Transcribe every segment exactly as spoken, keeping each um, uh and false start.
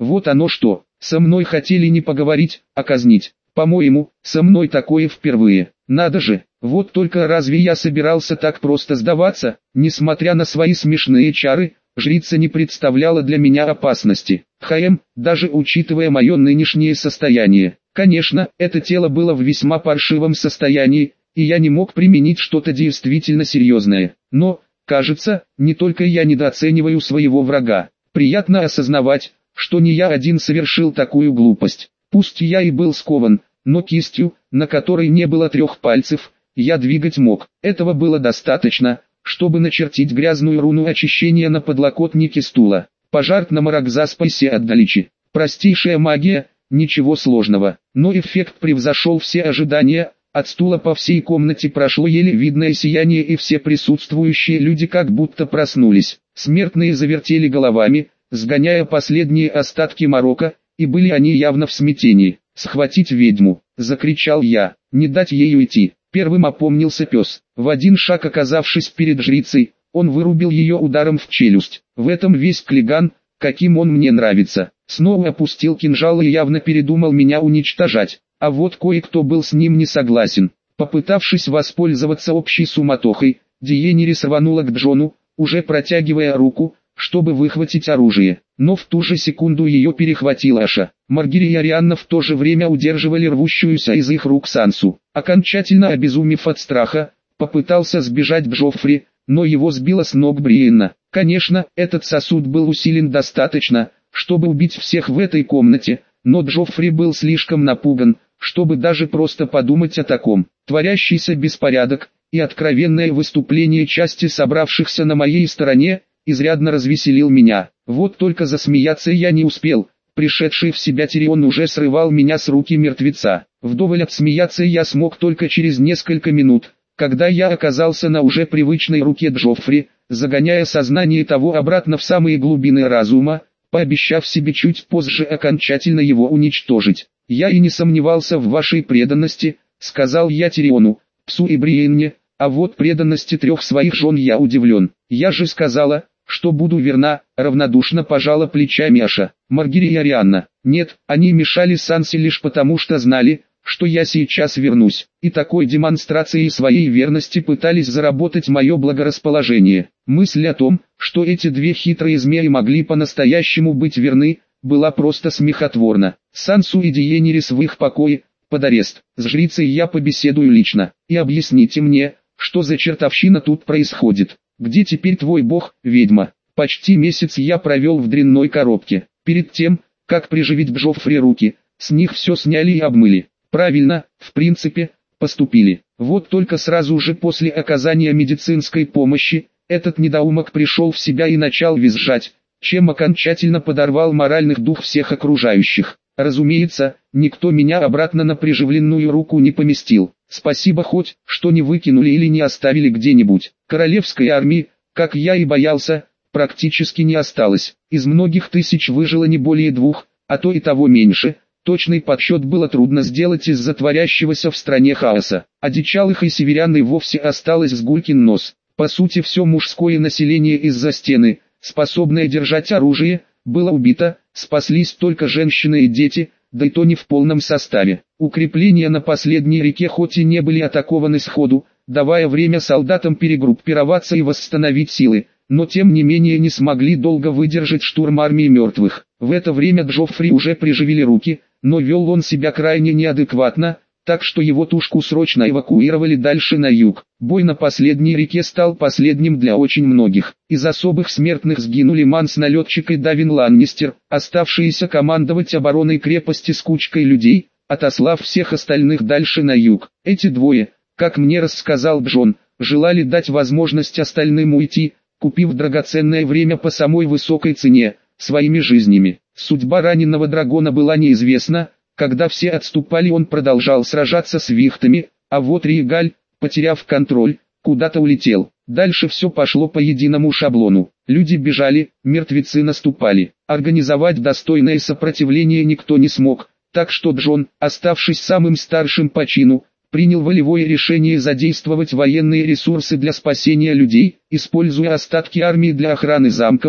Вот оно что, со мной хотели не поговорить, а казнить. По-моему, со мной такое впервые. Надо же, вот только разве я собирался так просто сдаваться? Несмотря на свои смешные чары, жрица не представляла для меня опасности. Хм, даже учитывая мое нынешнее состояние. Конечно, это тело было в весьма паршивом состоянии, и я не мог применить что-то действительно серьезное. Но, кажется, не только я недооцениваю своего врага. Приятно осознавать, что не я один совершил такую глупость. Пусть я и был скован, но кистью, на которой не было трех пальцев, я двигать мог. Этого было достаточно, чтобы начертить грязную руну очищения на подлокотнике стула. Пожар на Марагзаспайсе отдалечи. Простейшая магия, ничего сложного. Но эффект превзошел все ожидания. От стула по всей комнате прошло еле видное сияние, и все присутствующие люди как будто проснулись. Смертные завертели головами, сгоняя последние остатки морока, и были они явно в смятении. «Схватить ведьму!» — закричал я. «Не дать ей уйти!» Первым опомнился пес. В один шаг оказавшись перед жрицей, он вырубил ее ударом в челюсть. В этом весь Клиган, каким он мне нравится. Снова опустил кинжал и явно передумал меня уничтожать. А вот кое-кто был с ним не согласен. Попытавшись воспользоваться общей суматохой, Диенерис рванула к Джону, уже протягивая руку, чтобы выхватить оружие. Но в ту же секунду ее перехватил Аша. Маргири и Арианна в то же время удерживали рвущуюся из их рук Сансу. Окончательно обезумев от страха, попытался сбежать Джоффри, но его сбило с ног Бриенна. Конечно, этот сосуд был усилен достаточно, чтобы убить всех в этой комнате, но Джоффри был слишком напуган, чтобы даже просто подумать о таком. Творящийся беспорядок и откровенное выступление части собравшихся на моей стороне изрядно развеселил меня. Вот только засмеяться я не успел. Пришедший в себя Тирион уже срывал меня с руки мертвеца. Вдоволь отсмеяться я смог только через несколько минут, когда я оказался на уже привычной руке Джоффри, загоняя сознание того обратно в самые глубины разума, пообещав себе чуть позже окончательно его уничтожить. «Я и не сомневался в вашей преданности», — сказал я Тириону, псу и Бриенне, «а вот преданности трех своих жен я удивлен. Я же сказала, что буду верна», — равнодушно пожала плечами Аша. Маргири и Арианна. Нет, они мешали Сансе лишь потому, что знали, что я сейчас вернусь, и такой демонстрацией своей верности пытались заработать мое благорасположение. Мысль о том, что эти две хитрые змеи могли по-настоящему быть верны, была просто смехотворна. Сансу и Диенерис в их покое, под арест. С жрицей я побеседую лично, и объясните мне, что за чертовщина тут происходит. Где теперь твой бог, ведьма? Почти месяц я провел в дрянной коробке. Перед тем, как приживить Джоффри руки, с них все сняли и обмыли. Правильно, в принципе, поступили. Вот только сразу же после оказания медицинской помощи, этот недоумок пришел в себя и начал визжать, чем окончательно подорвал моральный дух всех окружающих. Разумеется, никто меня обратно на приживленную руку не поместил. Спасибо хоть, что не выкинули или не оставили где-нибудь. Королевской армии, как я и боялся, практически не осталось. Из многих тысяч выжило не более двух, а то и того меньше. Точный подсчет было трудно сделать из-за творящегося в стране хаоса. Одичалых и северян и вовсе осталось с гулькин нос. По сути, все мужское население из-за стены, способное держать оружие, было убито, спаслись только женщины и дети, да и то не в полном составе. Укрепления на последней реке хоть и не были атакованы сходу, давая время солдатам перегруппироваться и восстановить силы, но тем не менее не смогли долго выдержать штурм армии мертвых. В это время Джоффри уже приживили руки, но вел он себя крайне неадекватно, так что его тушку срочно эвакуировали дальше на юг. Бой на последней реке стал последним для очень многих. Из особых смертных сгинули Манс-налетчик и Давин Ланнистер, оставшиеся командовать обороной крепости с кучкой людей, отослав всех остальных дальше на юг. Эти двое, как мне рассказал Джон, желали дать возможность остальным уйти, купив драгоценное время по самой высокой цене, своими жизнями. Судьба раненого дракона была неизвестна. Когда все отступали, он продолжал сражаться с вихтами, а вот Риегаль, потеряв контроль, куда-то улетел. Дальше все пошло по единому шаблону. Люди бежали, мертвецы наступали. Организовать достойное сопротивление никто не смог, так что Джон, оставшись самым старшим по чину, принял волевое решение задействовать военные ресурсы для спасения людей, используя остатки армии для охраны замков,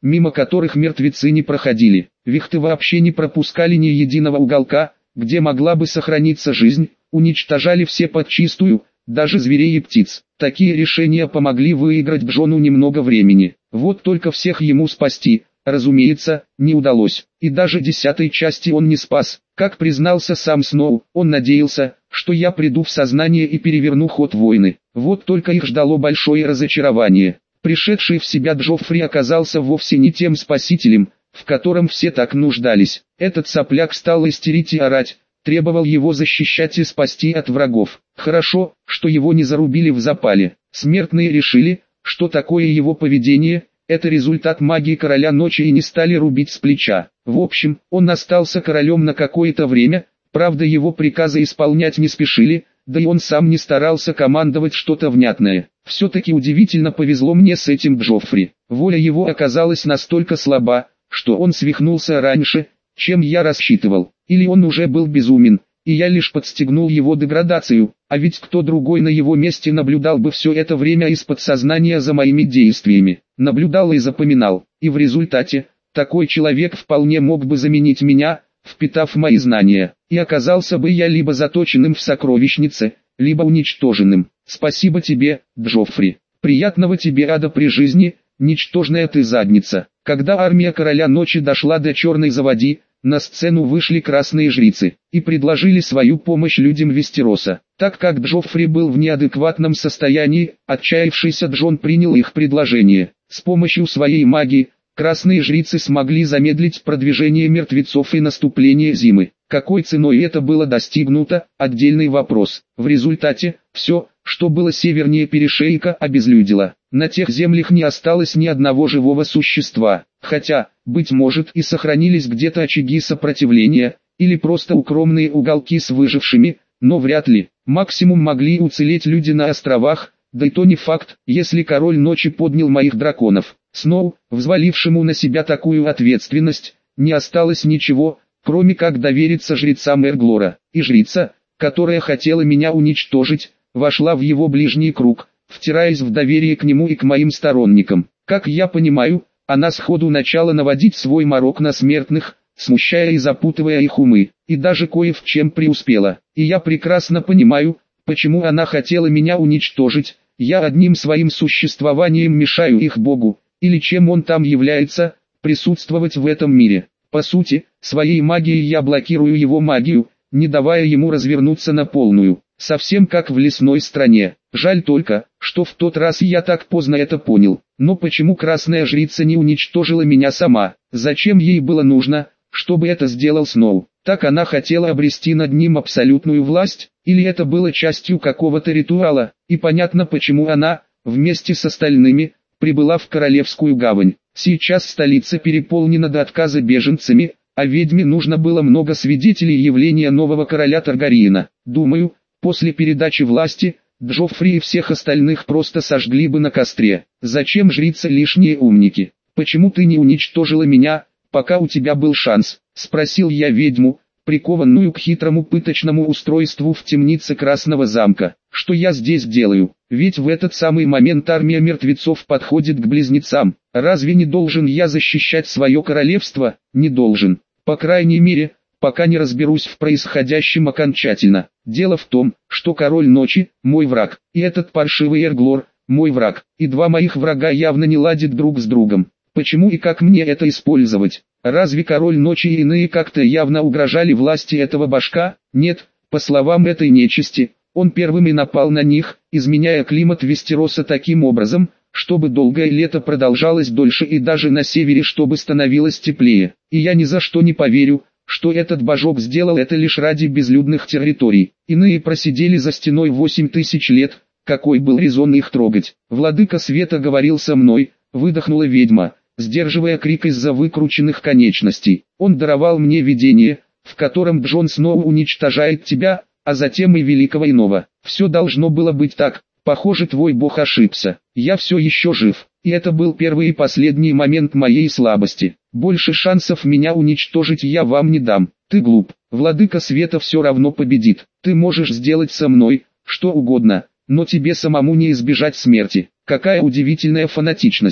мимо которых мертвецы не проходили. Вихты вообще не пропускали ни единого уголка, где могла бы сохраниться жизнь, уничтожали все подчистую, даже зверей и птиц. Такие решения помогли выиграть Джону немного времени. Вот только всех ему спасти, разумеется, не удалось. И даже десятой части он не спас. Как признался сам Сноу, он надеялся, что я приду в сознание и переверну ход войны. Вот только их ждало большое разочарование. Пришедший в себя Джоффри оказался вовсе не тем спасителем, в котором все так нуждались. Этот сопляк стал истерить и орать, требовал его защищать и спасти от врагов. Хорошо, что его не зарубили в запале. Смертные решили, что такое его поведение – это результат магии Короля Ночи и не стали рубить с плеча. В общем, он остался королем на какое-то время, правда его приказы исполнять не спешили, да и он сам не старался командовать что-то внятное. Все-таки удивительно повезло мне с этим Джоффри. Воля его оказалась настолько слаба, что он свихнулся раньше, чем я рассчитывал. Или он уже был безумен, и я лишь подстегнул его деградацию, а ведь кто другой на его месте наблюдал бы все это время из подсознания за моими действиями. Наблюдал и запоминал, и в результате, такой человек вполне мог бы заменить меня, впитав мои знания, и оказался бы я либо заточенным в сокровищнице, либо уничтоженным. Спасибо тебе, Джоффри. Приятного тебе ада при жизни, ничтожная ты задница. Когда армия Короля Ночи дошла до Черной Заводи, на сцену вышли красные жрицы и предложили свою помощь людям Вестероса. Так как Джоффри был в неадекватном состоянии, отчаявшийся Джон принял их предложение. С помощью своей магии, красные жрицы смогли замедлить продвижение мертвецов и наступление зимы. Какой ценой это было достигнуто, отдельный вопрос. В результате, все, что было севернее перешейка, обезлюдило. На тех землях не осталось ни одного живого существа. Хотя, быть может, и сохранились где-то очаги сопротивления, или просто укромные уголки с выжившими, но вряд ли. Максимум могли уцелеть люди на островах, да и то не факт, если Король Ночи поднял моих драконов. Сноу, взвалившему на себя такую ответственность, не осталось ничего, кроме как довериться жрецам Эрглора. И жрица, которая хотела меня уничтожить, вошла в его ближний круг, втираясь в доверие к нему и к моим сторонникам. Как я понимаю, она сходу начала наводить свой морок на смертных, смущая и запутывая их умы, и даже кое в чем преуспела. И я прекрасно понимаю, почему она хотела меня уничтожить. Я одним своим существованием мешаю их богу, или чем он там является, присутствовать в этом мире. По сути, своей магией я блокирую его магию, не давая ему развернуться на полную. Совсем как в лесной стране. Жаль только, что в тот раз я так поздно это понял. Но почему красная жрица не уничтожила меня сама? Зачем ей было нужно, чтобы это сделал Сноу? Так она хотела обрести над ним абсолютную власть, или это было частью какого-то ритуала? И понятно, почему она, вместе с остальными, прибыла в Королевскую гавань. Сейчас столица переполнена до отказа беженцами, а ведьме нужно было много свидетелей явления нового короля Таргариена. Думаю, после передачи власти, Джоффри и всех остальных просто сожгли бы на костре. Зачем жрица лишние умники? Почему ты не уничтожила меня, пока у тебя был шанс? Спросил я ведьму, прикованную к хитрому пыточному устройству в темнице Красного замка. Что я здесь делаю? Ведь в этот самый момент армия мертвецов подходит к близнецам. Разве не должен я защищать свое королевство? Не должен. По крайней мере, пока не разберусь в происходящем окончательно. Дело в том, что Король Ночи – мой враг, и этот паршивый Эрглор – мой враг, и два моих врага явно не ладят друг с другом. Почему и как мне это использовать? Разве Король Ночи и иные как-то явно угрожали власти этого башка? Нет, по словам этой нечисти, он первым и напал на них, изменяя климат Вестероса таким образом, чтобы долгое лето продолжалось дольше и даже на севере чтобы становилось теплее. И я ни за что не поверю, что этот божок сделал это лишь ради безлюдных территорий. Иные просидели за стеной восемь тысяч лет, какой был резон их трогать? Владыка Света говорил со мной, выдохнула ведьма, сдерживая крик из-за выкрученных конечностей. Он даровал мне видение, в котором Джон Сноу уничтожает тебя, а затем и Великого Иного. Все должно было быть так. Похоже, твой бог ошибся. Я все еще жив. И это был первый и последний момент моей слабости. Больше шансов меня уничтожить я вам не дам. Ты глуп. Владыка Света все равно победит. Ты можешь сделать со мной что угодно, но тебе самому не избежать смерти. Какая удивительная фанатичность.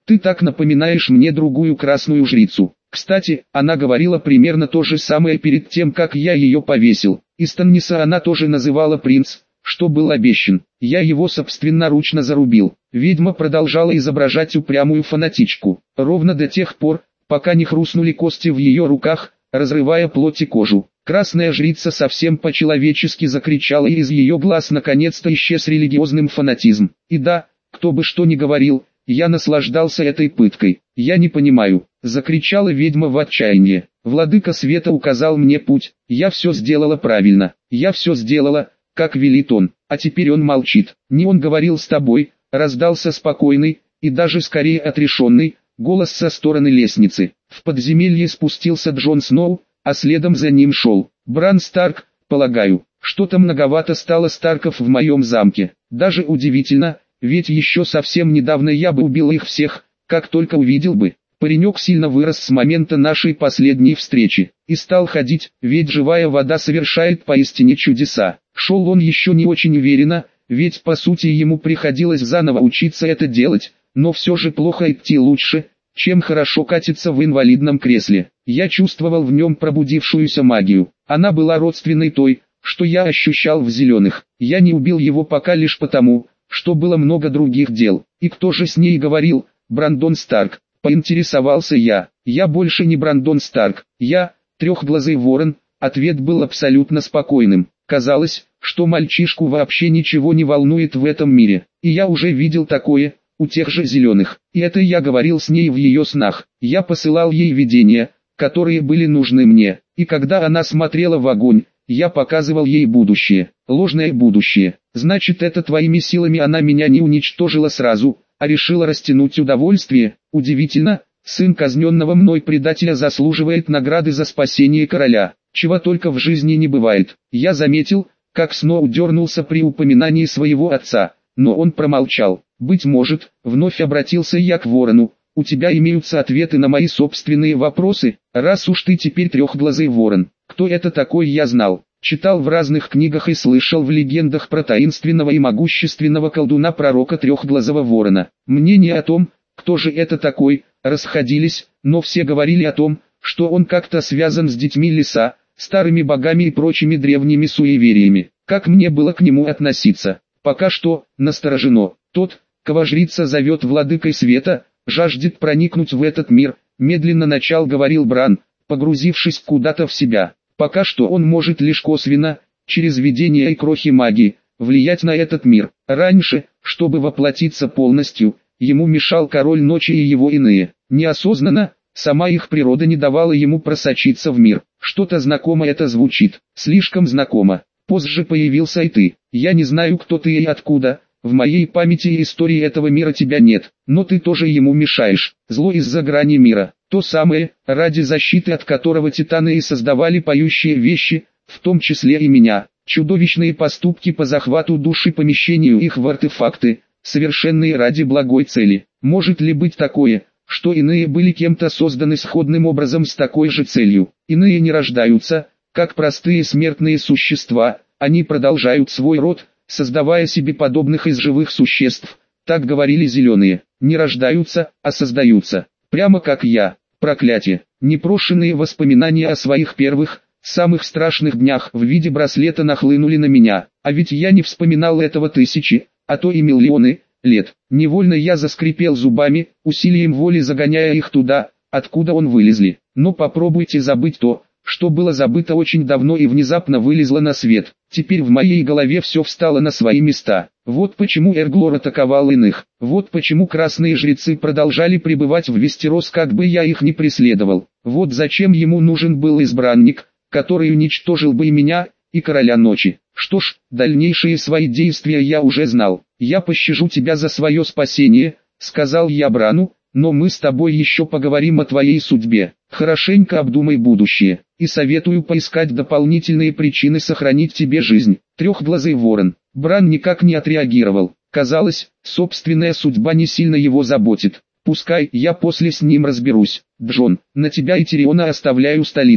Ты так напоминаешь мне другую красную жрицу. Кстати, она говорила примерно то же самое перед тем, как я ее повесил. И Станниса она тоже называла принц, что был обещан. Я его собственноручно зарубил. Ведьма продолжала изображать упрямую фанатичку, ровно до тех пор, пока не хрустнули кости в ее руках, разрывая плоть и кожу. Красная жрица совсем по-человечески закричала, и из ее глаз наконец-то исчез религиозным фанатизм. И да, кто бы что ни говорил, я наслаждался этой пыткой. «Я не понимаю», — закричала ведьма в отчаянии. «Владыка света указал мне путь, я все сделала правильно, я все сделала, как велит он, а теперь он молчит. Не он говорил с тобой», — раздался спокойный, и даже скорее отрешенный, голос со стороны лестницы. В подземелье спустился Джон Сноу, а следом за ним шел Бран Старк. «Полагаю, что-то многовато стало Старков в моем замке. Даже удивительно, ведь еще совсем недавно я бы убил их всех, как только увидел бы». Паренек сильно вырос с момента нашей последней встречи, и стал ходить, ведь живая вода совершает поистине чудеса. Шел он еще не очень уверенно, ведь по сути ему приходилось заново учиться это делать, но все же плохо идти лучше, чем хорошо катиться в инвалидном кресле. Я чувствовал в нем пробудившуюся магию. Она была родственной той, что я ощущал в зеленых. Я не убил его пока лишь потому, что было много других дел. И кто же с ней говорил? Брандон Старк. Поинтересовался я. Я больше не Брандон Старк. Я, трехглазый ворон. Ответ был абсолютно спокойным. Казалось, что мальчишку вообще ничего не волнует в этом мире. И я уже видел такое у тех же зеленых. И это я говорил с ней в ее снах. Я посылал ей видения, которые были нужны мне. И когда она смотрела в огонь, я показывал ей будущее. Ложное будущее. Значит, это твоими силами она меня не уничтожила сразу, а решила растянуть удовольствие. Удивительно, сын казненного мной предателя заслуживает награды за спасение короля. Чего только в жизни не бывает. Я заметил, как Сноу дернулся при упоминании своего отца, но он промолчал. «Быть может», — вновь обратился я к ворону, — «у тебя имеются ответы на мои собственные вопросы, раз уж ты теперь трехглазый ворон». Кто это такой, я знал, читал в разных книгах и слышал в легендах про таинственного и могущественного колдуна-пророка трехглазого ворона. Мнения о том, кто же это такой, расходились, но все говорили о том, что он как-то связан с детьми леса, старыми богами и прочими древними суевериями. Как мне было к нему относиться? Пока что, насторожено. Тот, кого жрица зовет владыкой света, жаждет проникнуть в этот мир, медленно начал говорил Бран, погрузившись куда-то в себя. Пока что он может лишь косвенно, через видение и крохи магии, влиять на этот мир. Раньше, чтобы воплотиться полностью, ему мешал король ночи и его иные. Неосознанно, сама их природа не давала ему просочиться в мир. Что-то знакомо это звучит, слишком знакомо. Позже появился и ты. Я не знаю, кто ты и откуда. В моей памяти и истории этого мира тебя нет, но ты тоже ему мешаешь. Зло из-за грани мира, то самое, ради защиты от которого титаны и создавали поющие вещи, в том числе и меня. Чудовищные поступки по захвату души, помещению их в артефакты, совершенные ради благой цели. Может ли быть такое, что иные были кем-то созданы сходным образом с такой же целью? Иные не рождаются, как простые смертные существа, они продолжают свой род, создавая себе подобных из живых существ. Так говорили зеленые. Не рождаются, а создаются. Прямо как я. Проклятие. Непрошенные воспоминания о своих первых, самых страшных днях в виде браслета нахлынули на меня. А ведь я не вспоминал этого тысячи, а то и миллионы лет. Невольно я заскрипел зубами, усилием воли загоняя их туда, откуда он вылезли. Но попробуйте забыть то, что было забыто очень давно и внезапно вылезло на свет. Теперь в моей голове все встало на свои места. Вот почему Эрглор атаковал иных. Вот почему красные жрецы продолжали пребывать в Вестерос, как бы я их ни преследовал. Вот зачем ему нужен был избранник, который уничтожил бы и меня, и короля ночи. Что ж, дальнейшие свои действия я уже знал. «Я пощажу тебя за свое спасение», — сказал я Брану, — «но мы с тобой еще поговорим о твоей судьбе. Хорошенько обдумай будущее, и советую поискать дополнительные причины сохранить тебе жизнь». Трехглазый ворон. Бран никак не отреагировал. Казалось, собственная судьба не сильно его заботит. «Пускай, я после с ним разберусь. Джон, на тебя и Тириона оставляю столицу.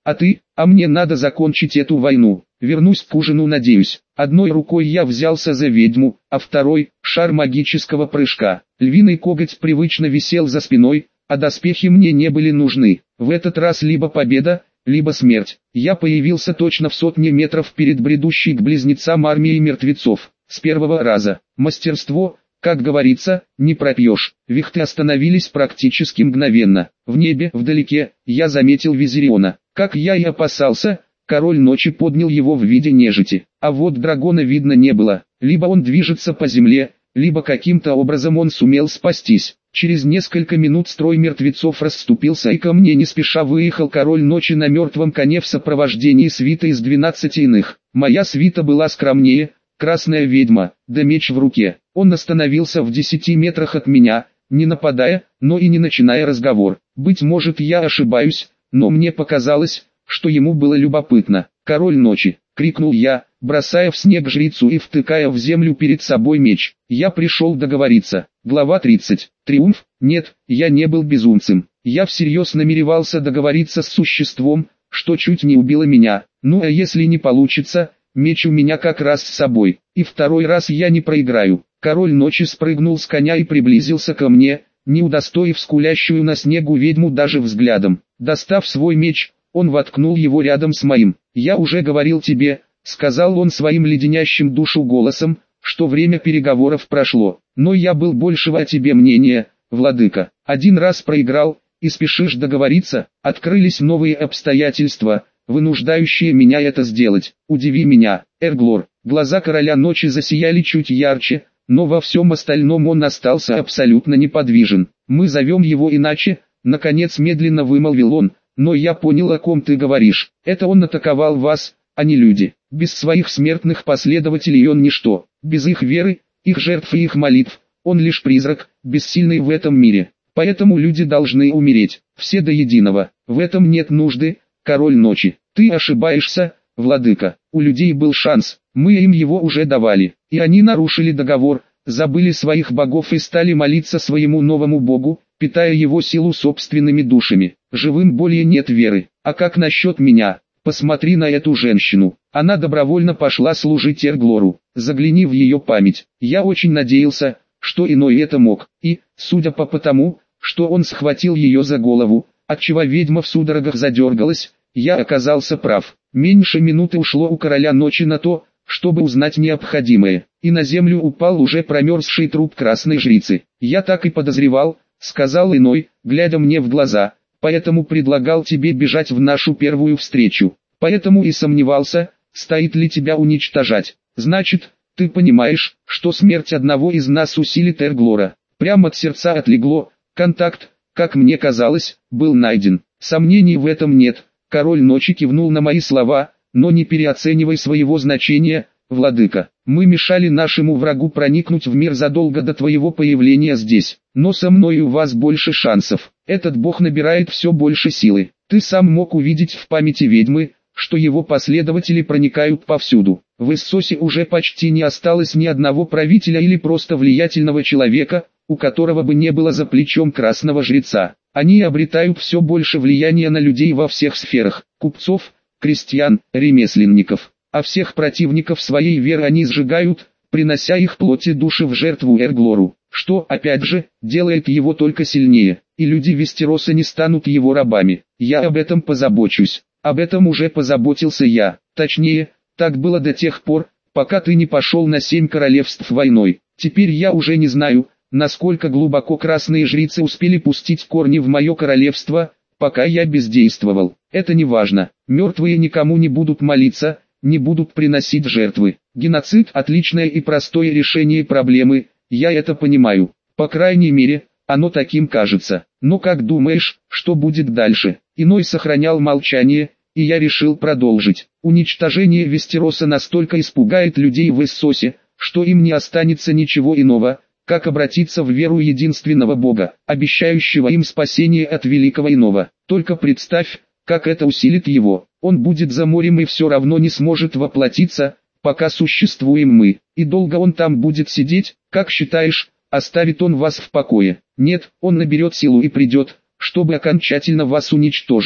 А ты? А мне надо закончить эту войну. Вернусь к ужину, надеюсь. Одной рукой я взялся за ведьму, а второй – шар магического прыжка. Львиный коготь привычно висел за спиной, а доспехи мне не были нужны. В этот раз либо победа, либо смерть. Я появился точно в сотне метров перед бредущей к близнецам армией мертвецов. С первого раза. Мастерство, как говорится, не пропьешь. Вихты остановились практически мгновенно. В небе, вдалеке, я заметил Визириона. Как я и опасался, король ночи поднял его в виде нежити. А вот дракона видно не было. Либо он движется по земле, либо каким-то образом он сумел спастись. Через несколько минут строй мертвецов расступился, и ко мне не спеша выехал король ночи на мертвом коне в сопровождении свиты из двенадцати иных. Моя свита была скромнее, красная ведьма, да меч в руке. Он остановился в десяти метрах от меня, не нападая, но и не начиная разговор. Быть может, я ошибаюсь, но мне показалось, что ему было любопытно. «Король ночи!» — крикнул я, бросая в снег жрицу и втыкая в землю перед собой меч. Я пришел договориться. Глава тридцать. Триумф? Нет, я не был безумцем. Я всерьез намеревался договориться с существом, что чуть не убило меня. Ну а если не получится, меч у меня как раз с собой. И второй раз я не проиграю. Король ночи спрыгнул с коня и приблизился ко мне, не удостоив скулящую на снегу ведьму даже взглядом. Достав свой меч, он воткнул его рядом с моим. «Я уже говорил тебе», — сказал он своим леденящим душу голосом, «что время переговоров прошло. Но я был большего о тебе мнения, владыка. Один раз проиграл, и спешишь договориться. Открылись новые обстоятельства, вынуждающие меня это сделать. Удиви меня, Эрглор». Глаза короля ночи засияли чуть ярче, но во всем остальном он остался абсолютно неподвижен. «Мы зовем его иначе», — наконец медленно вымолвил он, «но я понял, о ком ты говоришь. Это он атаковал вас, а не люди. Без своих смертных последователей он ничто. Без их веры, их жертв и их молитв, он лишь призрак, бессильный в этом мире. Поэтому люди должны умереть, все до единого. В этом нет нужды, король ночи. Ты ошибаешься, владыка. У людей был шанс, мы им его уже давали, и они нарушили договор, забыли своих богов и стали молиться своему новому богу, питая его силу собственными душами. Живым более нет веры. А как насчет меня? Посмотри на эту женщину. Она добровольно пошла служить Эрглору. Загляни в ее память. Я очень надеялся, что иной это мог. И, судя по потому, что он схватил ее за голову, отчего ведьма в судорогах задергалась, я оказался прав. Меньше минуты ушло у короля ночи на то, чтобы узнать необходимое. И на землю упал уже промерзший труп красной жрицы. Я так и подозревал, сказал иной, глядя мне в глаза. Поэтому предлагал тебе бежать в нашу первую встречу. Поэтому и сомневался, стоит ли тебя уничтожать. Значит, ты понимаешь, что смерть одного из нас усилит Эрглора. Прямо от сердца отлегло. Контакт, как мне казалось, был найден. Сомнений в этом нет. Король ночи кивнул на мои слова, но не переоценивай своего значения, владыка. Мы мешали нашему врагу проникнуть в мир задолго до твоего появления здесь. Но со мной у вас больше шансов. Этот бог набирает все больше силы. Ты сам мог увидеть в памяти ведьмы, что его последователи проникают повсюду. В Иссосе уже почти не осталось ни одного правителя или просто влиятельного человека, у которого бы не было за плечом красного жреца. Они обретают все больше влияния на людей во всех сферах: купцов, крестьян, ремесленников. А всех противников своей веры они сжигают, принося их плоть и души в жертву Эрглору, что, опять же, делает его только сильнее, и люди Вестероса не станут его рабами. Я об этом позабочусь. Об этом уже позаботился я. Точнее, так было до тех пор, пока ты не пошел на семь королевств войной. Теперь я уже не знаю, насколько глубоко красные жрицы успели пустить корни в мое королевство, пока я бездействовал. Это не важно. Мертвые никому не будут молиться, не будут приносить жертвы. Геноцид – отличное и простое решение проблемы, я это понимаю. По крайней мере, оно таким кажется. Но как думаешь, что будет дальше? Иной сохранял молчание, и я решил продолжить. Уничтожение Вестероса настолько испугает людей в Иссосе, что им не останется ничего иного, как обратиться в веру единственного Бога, обещающего им спасение от великого иного. Только представь, как это усилит его. Он будет за морем и все равно не сможет воплотиться, пока существуем мы. И долго он там будет сидеть, как считаешь, оставит он вас в покое? Нет, он наберет силу и придет, чтобы окончательно вас уничтожить.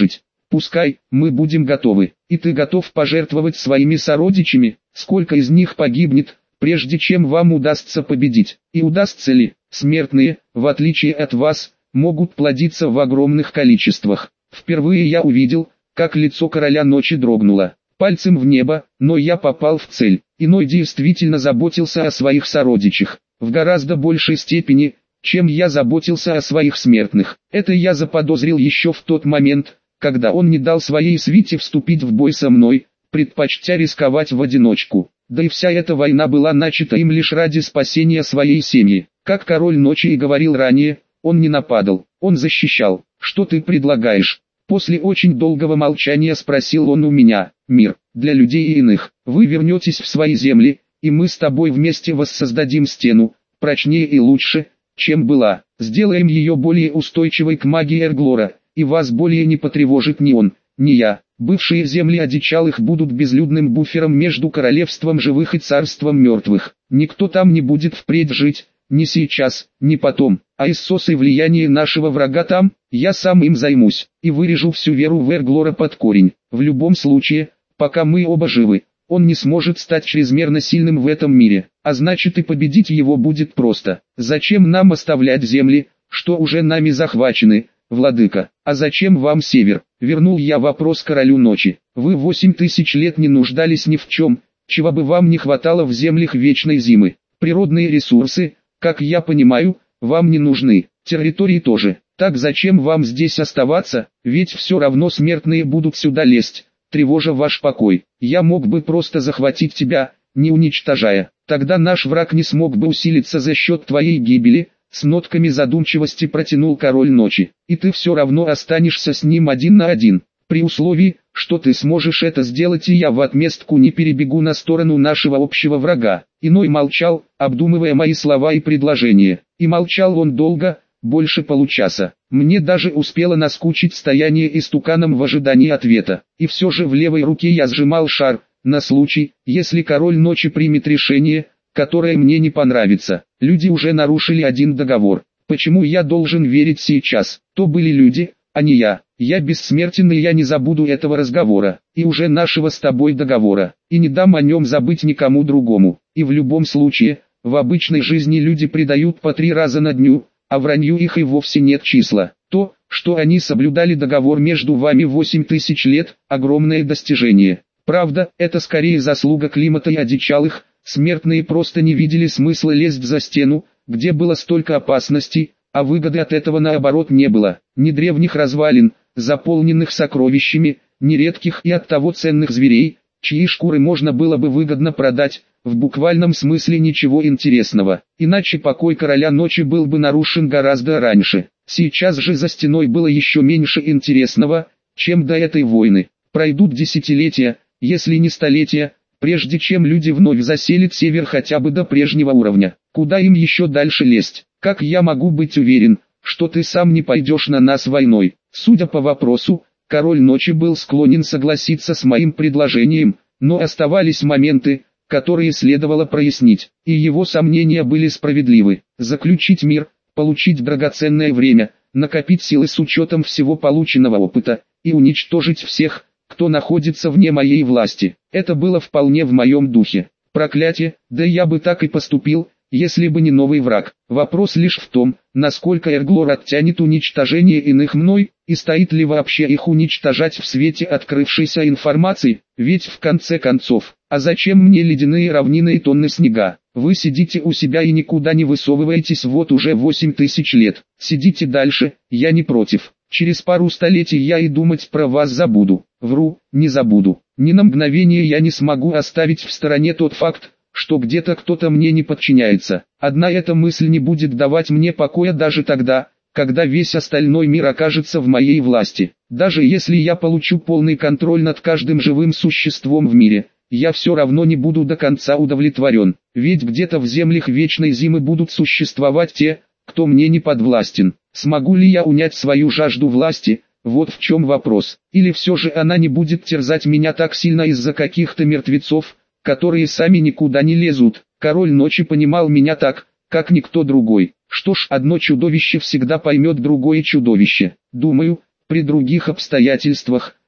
Пускай, мы будем готовы. И ты готов пожертвовать своими сородичами? Сколько из них погибнет, прежде чем вам удастся победить? И удастся ли? Смертные, в отличие от вас, могут плодиться в огромных количествах. Впервые я увидел, как лицо короля ночи дрогнуло. Пальцем в небо, но я попал в цель. Иной действительно заботился о своих сородичах. В гораздо большей степени, чем я заботился о своих смертных. Это я заподозрил еще в тот момент, когда он не дал своей свите вступить в бой со мной, предпочтя рисковать в одиночку. Да и вся эта война была начата им лишь ради спасения своей семьи. Как король ночи и говорил ранее, он не нападал, он защищал. Что ты предлагаешь? После очень долгого молчания спросил он у меня. Мир, для людей и иных. Вы вернетесь в свои земли, и мы с тобой вместе воссоздадим стену, прочнее и лучше, чем была. Сделаем ее более устойчивой к магии Эрглора, и вас более не потревожит ни он, ни я. Бывшие земли одичалых будут безлюдным буфером между королевством живых и царством мертвых. Никто там не будет впредь жить, ни сейчас, ни потом. А иссос и влияние нашего врага там, я сам им займусь, и вырежу всю веру в Эрглора под корень. В любом случае, пока мы оба живы, он не сможет стать чрезмерно сильным в этом мире, а значит и победить его будет просто. Зачем нам оставлять земли, что уже нами захвачены, владыка? А зачем вам север? Вернул я вопрос королю ночи. Вы восемь тысяч лет не нуждались ни в чем, чего бы вам не хватало в землях вечной зимы. Природные ресурсы, как я понимаю, вам не нужны, территории тоже. Так зачем вам здесь оставаться, ведь все равно смертные будут сюда лезть, тревожа ваш покой. Я мог бы просто захватить тебя, не уничтожая. Тогда наш враг не смог бы усилиться за счет твоей гибели. С нотками задумчивости протянул король ночи. И ты все равно останешься с ним один на один. При условии, что ты сможешь это сделать, и я в отместку не перебегу на сторону нашего общего врага. Иной молчал, обдумывая мои слова и предложения. И молчал он долго, больше получаса. Мне даже успело наскучить стояние истуканом в ожидании ответа. И все же в левой руке я сжимал шар, на случай, если король ночи примет решение, которое мне не понравится. Люди уже нарушили один договор. Почему я должен верить сейчас? То были люди, а не я. Я бессмертен, и я не забуду этого разговора, и уже нашего с тобой договора, и не дам о нем забыть никому другому. И в любом случае, в обычной жизни люди предают по три раза на дню, а вранью их и вовсе нет числа. То, что они соблюдали договор между вами восемь тысяч лет, огромное достижение. Правда, это скорее заслуга климата и одичалых. Смертные просто не видели смысла лезть за стену, где было столько опасностей, а выгоды от этого наоборот не было. Ни древних развалин, заполненных сокровищами, ни редких и оттого ценных зверей, чьи шкуры можно было бы выгодно продать, в буквальном смысле ничего интересного. Иначе покой короля ночи был бы нарушен гораздо раньше. Сейчас же за стеной было еще меньше интересного, чем до этой войны. Пройдут десятилетия, если не столетия, прежде чем люди вновь заселят север хотя бы до прежнего уровня. Куда им еще дальше лезть? Как я могу быть уверен, что ты сам не пойдешь на нас войной? Судя по вопросу, король ночи был склонен согласиться с моим предложением, но оставались моменты, которые следовало прояснить, и его сомнения были справедливы. Заключить мир, получить драгоценное время, накопить силы с учетом всего полученного опыта, и уничтожить всех, кто находится вне моей власти. Это было вполне в моем духе. Проклятие, да я бы так и поступил, если бы не новый враг. Вопрос лишь в том, насколько Эрглор оттянет уничтожение иных мной, и стоит ли вообще их уничтожать в свете открывшейся информации, ведь в конце концов, а зачем мне ледяные равнины и тонны снега? Вы сидите у себя и никуда не высовываетесь вот уже восемь тысяч лет. Сидите дальше, я не против. Через пару столетий я и думать про вас забуду. Вру, не забуду. Ни на мгновение я не смогу оставить в стороне тот факт, что где-то кто-то мне не подчиняется. Одна эта мысль не будет давать мне покоя даже тогда, когда весь остальной мир окажется в моей власти. Даже если я получу полный контроль над каждым живым существом в мире, я все равно не буду до конца удовлетворен. Ведь где-то в землях вечной зимы будут существовать те, кто мне не подвластен. Смогу ли я унять свою жажду власти? Вот в чем вопрос. Или все же она не будет терзать меня так сильно из-за каких-то мертвецов, которые сами никуда не лезут. Король ночи понимал меня так, как никто другой. Что ж, одно чудовище всегда поймет другое чудовище. Думаю, при других обстоятельствах,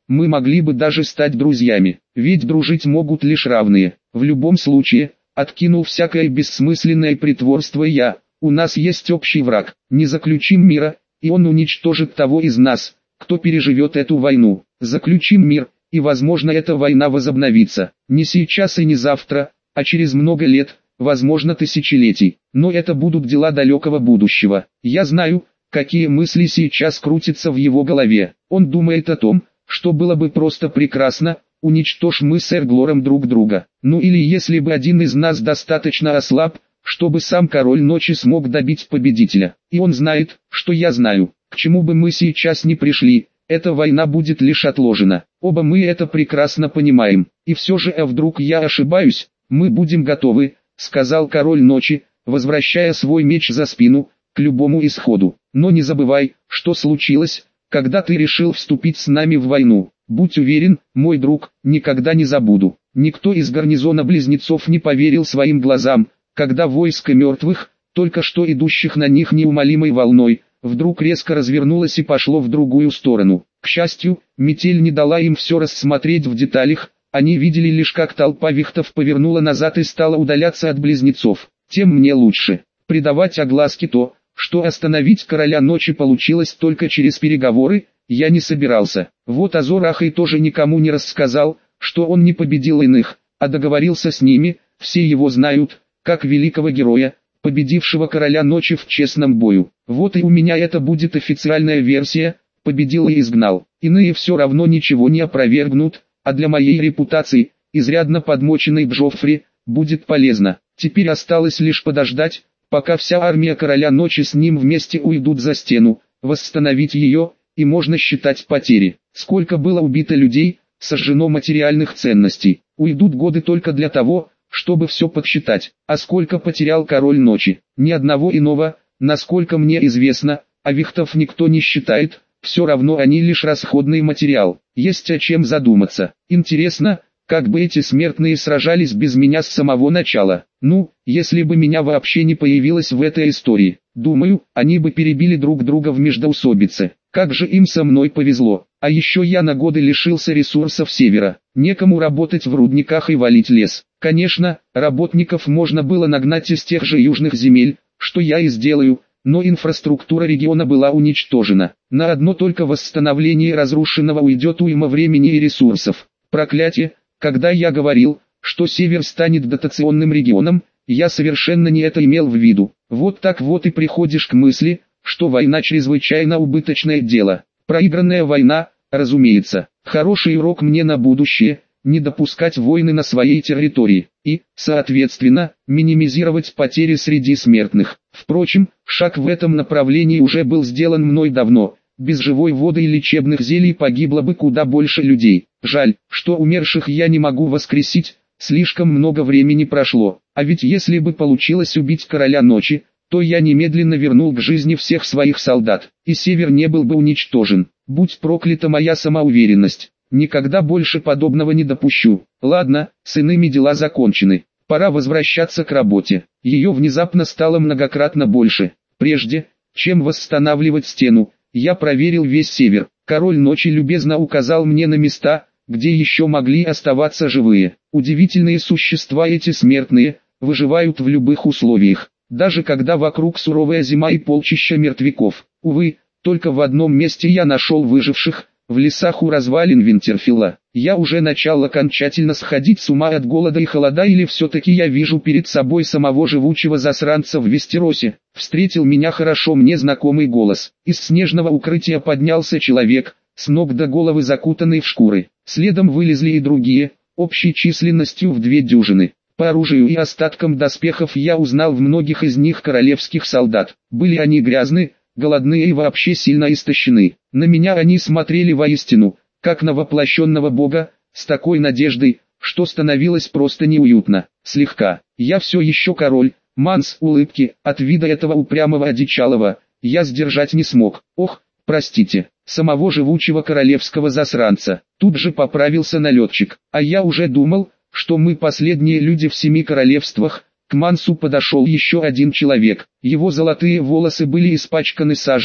мы могли бы даже стать друзьями, ведь дружить могут лишь равные. В любом случае, откинул всякое бессмысленное притворство я, у нас есть общий враг, не заключим мира, и он уничтожит того из нас, кто переживет эту войну. Заключим мир, и возможно эта война возобновится, не сейчас и не завтра, а через много лет, возможно тысячелетий, но это будут дела далекого будущего. Я знаю, какие мысли сейчас крутятся в его голове. Он думает о том, что было бы просто прекрасно, уничтожь мы с Эрглором друг друга. Ну или если бы один из нас достаточно ослаб, чтобы сам король ночи смог добить победителя. И он знает, что я знаю, к чему бы мы сейчас не пришли, эта война будет лишь отложена. Оба мы это прекрасно понимаем. И все же, а вдруг я ошибаюсь, мы будем готовы, сказал король ночи, возвращая свой меч за спину, к любому исходу. Но не забывай, что случилось, когда ты решил вступить с нами в войну. Будь уверен, мой друг, никогда не забуду. Никто из гарнизона близнецов не поверил своим глазам, когда войско мертвых, только что идущих на них неумолимой волной, вдруг резко развернулось и пошло в другую сторону. К счастью, метель не дала им все рассмотреть в деталях, они видели лишь как толпа вихтов повернула назад и стала удаляться от близнецов. Тем мне лучше придавать огласке то, что остановить короля ночи получилось только через переговоры, я не собирался. Вот Азор Ахай тоже никому не рассказал, что он не победил иных, а договорился с ними, все его знают, как великого героя, победившего короля ночи в честном бою. Вот и у меня это будет официальная версия, победил и изгнал. Иные все равно ничего не опровергнут, а для моей репутации, изрядно подмоченной Джоффри, будет полезно. Теперь осталось лишь подождать, пока вся армия короля ночи с ним вместе уйдут за стену, восстановить ее, и можно считать потери. Сколько было убито людей, сожжено материальных ценностей. Уйдут годы только для того, чтобы все подсчитать. А сколько потерял король ночи? Ни одного иного, насколько мне известно, а вихтов никто не считает, все равно они лишь расходный материал. Есть о чем задуматься. Интересно, как бы эти смертные сражались без меня с самого начала. Ну, если бы меня вообще не появилось в этой истории. Думаю, они бы перебили друг друга в междоусобице. Как же им со мной повезло. А еще я на годы лишился ресурсов севера. Некому работать в рудниках и валить лес. Конечно, работников можно было нагнать из тех же южных земель, что я и сделаю, но инфраструктура региона была уничтожена. На одно только восстановление разрушенного уйдет уйма времени и ресурсов. Проклятие, когда я говорил, что север станет дотационным регионом, я совершенно не это имел в виду. Вот так вот и приходишь к мысли, что война чрезвычайно убыточное дело. Проигранная война, разумеется, хороший урок мне на будущее, не допускать войны на своей территории, и, соответственно, минимизировать потери среди смертных. Впрочем, шаг в этом направлении уже был сделан мной давно. Без живой воды и лечебных зелий погибло бы куда больше людей. Жаль, что умерших я не могу воскресить, слишком много времени прошло. А ведь если бы получилось убить короля ночи, то я немедленно вернул к жизни всех своих солдат, и север не был бы уничтожен. Будь проклята моя самоуверенность. Никогда больше подобного не допущу. Ладно, с иными дела закончены. Пора возвращаться к работе. Ее внезапно стало многократно больше. Прежде, чем восстанавливать стену, я проверил весь север. Король ночи любезно указал мне на места, где еще могли оставаться живые. Удивительные существа эти смертные, выживают в любых условиях. Даже когда вокруг суровая зима и полчища мертвяков. Увы, только в одном месте я нашел выживших, в лесах у развалин Винтерфилла. Я уже начал окончательно сходить с ума от голода и холода, или все-таки я вижу перед собой самого живучего засранца в Вестеросе. Встретил меня хорошо мне знакомый голос. Из снежного укрытия поднялся человек, с ног до головы закутанный в шкуры. Следом вылезли и другие, общей численностью в две дюжины. По оружию и остаткам доспехов я узнал в многих из них королевских солдат. Были они грязны, голодные и вообще сильно истощены. На меня они смотрели воистину, как на воплощенного бога, с такой надеждой, что становилось просто неуютно. Слегка. Я все еще король, манс улыбки, от вида этого упрямого одичалого, я сдержать не смог. Ох, простите, самого живучего королевского засранца. Тут же поправился налетчик. А я уже думал, что мы последние люди в семи королевствах. К Мансу подошел еще один человек. Его золотые волосы были испачканы сажей,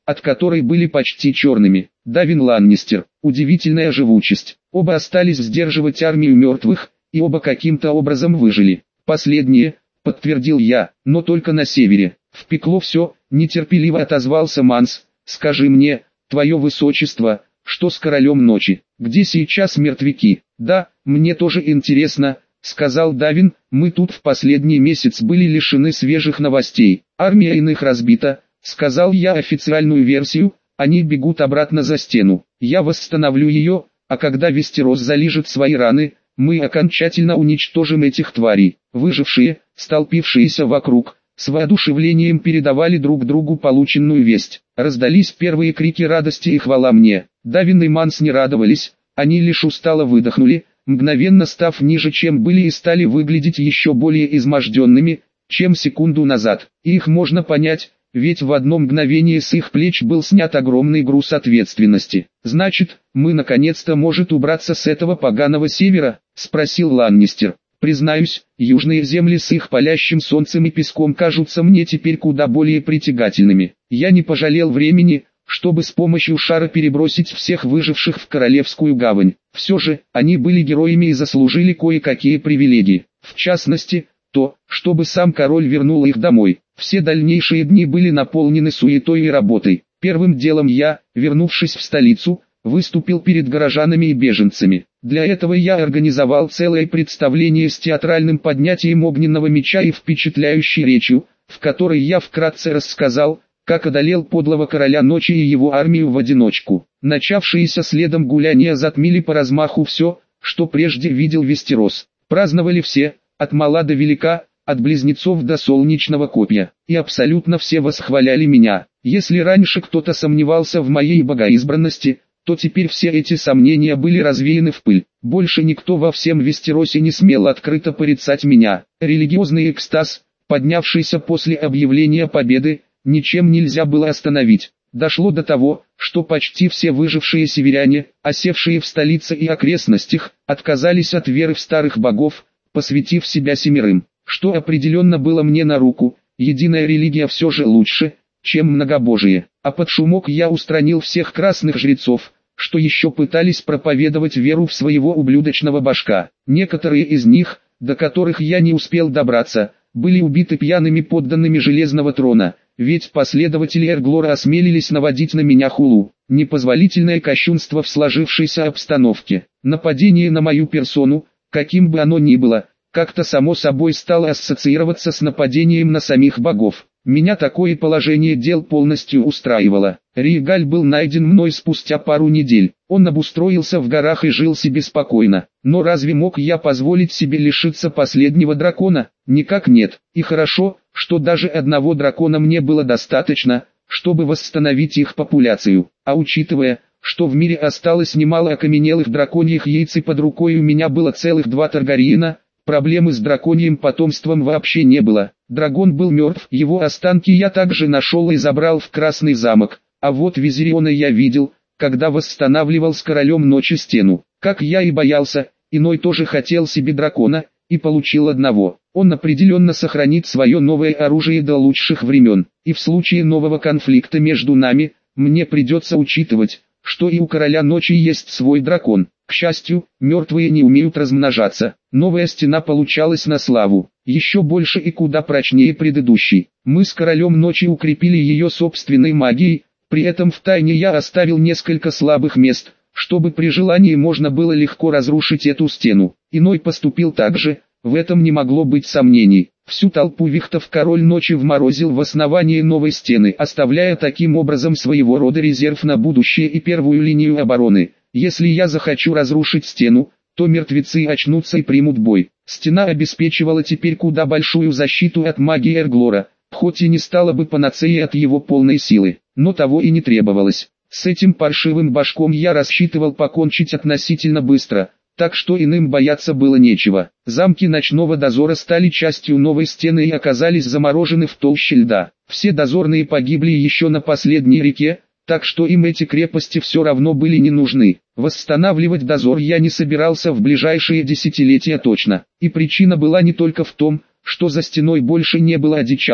от которой были почти черными. Давин Ланнистер. Удивительная живучесть. Оба остались сдерживать армию мертвых, и оба каким-то образом выжили. Последнее, подтвердил я, но только на севере. Впекло все, нетерпеливо отозвался Манс. Скажи мне, твое высочество, что с королем ночи? Где сейчас мертвяки? Да, мне тоже интересно, сказал Давин. Мы тут в последний месяц были лишены свежих новостей. Армия иных разбита, сказал я официальную версию. Они бегут обратно за стену. Я восстановлю ее, а когда Вестерос залижет свои раны, мы окончательно уничтожим этих тварей. Выжившие, столпившиеся вокруг, с воодушевлением передавали друг другу полученную весть. Раздались первые крики радости и хвала мне. Давин и Манс не радовались, они лишь устало выдохнули, мгновенно став ниже, чем были, и стали выглядеть еще более изможденными, чем секунду назад. И их можно понять, ведь в одно мгновение с их плеч был снят огромный груз ответственности. «Значит, мы наконец-то может убраться с этого поганого севера?» — спросил Ланнистер. «Признаюсь, южные земли с их палящим солнцем и песком кажутся мне теперь куда более притягательными. Я не пожалел времени, чтобы с помощью шара перебросить всех выживших в Королевскую гавань. Все же, они были героями и заслужили кое-какие привилегии. В частности, то, чтобы сам король вернул их домой. Все дальнейшие дни были наполнены суетой и работой. Первым делом я, вернувшись в столицу, выступил перед горожанами и беженцами. Для этого я организовал целое представление с театральным поднятием огненного меча и впечатляющей речью, в которой я вкратце рассказал, как одолел подлого короля ночи и его армию в одиночку. Начавшиеся следом гуляния затмили по размаху все, что прежде видел Вестерос. Праздновали все, от мала до велика, от близнецов до солнечного копья, и абсолютно все восхваляли меня. Если раньше кто-то сомневался в моей богоизбранности, то теперь все эти сомнения были развеяны в пыль. Больше никто во всем Вестеросе не смел открыто порицать меня. Религиозный экстаз, поднявшийся после объявления победы, ничем нельзя было остановить. Дошло до того, что почти все выжившие северяне, осевшие в столице и окрестностях, отказались от веры в старых богов, посвятив себя семерым, что определенно было мне на руку. Единая религия все же лучше, чем многобожие. А под шумок я устранил всех красных жрецов, что еще пытались проповедовать веру в своего ублюдочного башка. Некоторые из них, до которых я не успел добраться, были убиты пьяными подданными Железного трона, ведь последователи Эрглора осмелились наводить на меня хулу. Непозволительное кощунство в сложившейся обстановке. Нападение на мою персону, каким бы оно ни было, как-то само собой стало ассоциироваться с нападением на самих богов. Меня такое положение дел полностью устраивало. Риегаль был найден мной спустя пару недель. Он обустроился в горах и жил себе спокойно. Но разве мог я позволить себе лишиться последнего дракона? Никак нет. И хорошо, что даже одного дракона мне было достаточно, чтобы восстановить их популяцию. А учитывая, что в мире осталось немало окаменелых драконьих яиц и под рукой у меня было целых два Таргариена, проблемы с драконьим потомством вообще не было. Драгон был мертв, его останки я также нашел и забрал в Красный замок, а вот Визериона я видел, когда восстанавливал с королем ночи стену. Как я и боялся, иной тоже хотел себе дракона, и получил одного. Он определенно сохранит свое новое оружие до лучших времен, и в случае нового конфликта между нами, мне придется учитывать, что и у короля ночи есть свой дракон. К счастью, мертвые не умеют размножаться. Новая стена получалась на славу, еще больше и куда прочнее предыдущей. Мы с королем ночи укрепили ее собственной магией, при этом втайне я оставил несколько слабых мест, чтобы при желании можно было легко разрушить эту стену. Иной поступил так же, в этом не могло быть сомнений. Всю толпу вихтов король ночи вморозил в основании новой стены, оставляя таким образом своего рода резерв на будущее и первую линию обороны. Если я захочу разрушить стену, то мертвецы очнутся и примут бой. Стена обеспечивала теперь куда большую защиту от магии Эрглора, хоть и не стала бы панацеей от его полной силы, но того и не требовалось. С этим паршивым башком я рассчитывал покончить относительно быстро, так что иным бояться было нечего. Замки ночного дозора стали частью новой стены и оказались заморожены в толще льда. Все дозорные погибли еще на последней реке, так что им эти крепости все равно были не нужны. Восстанавливать дозор я не собирался в ближайшие десятилетия точно. И причина была не только в том, что за стеной больше не было одичалых,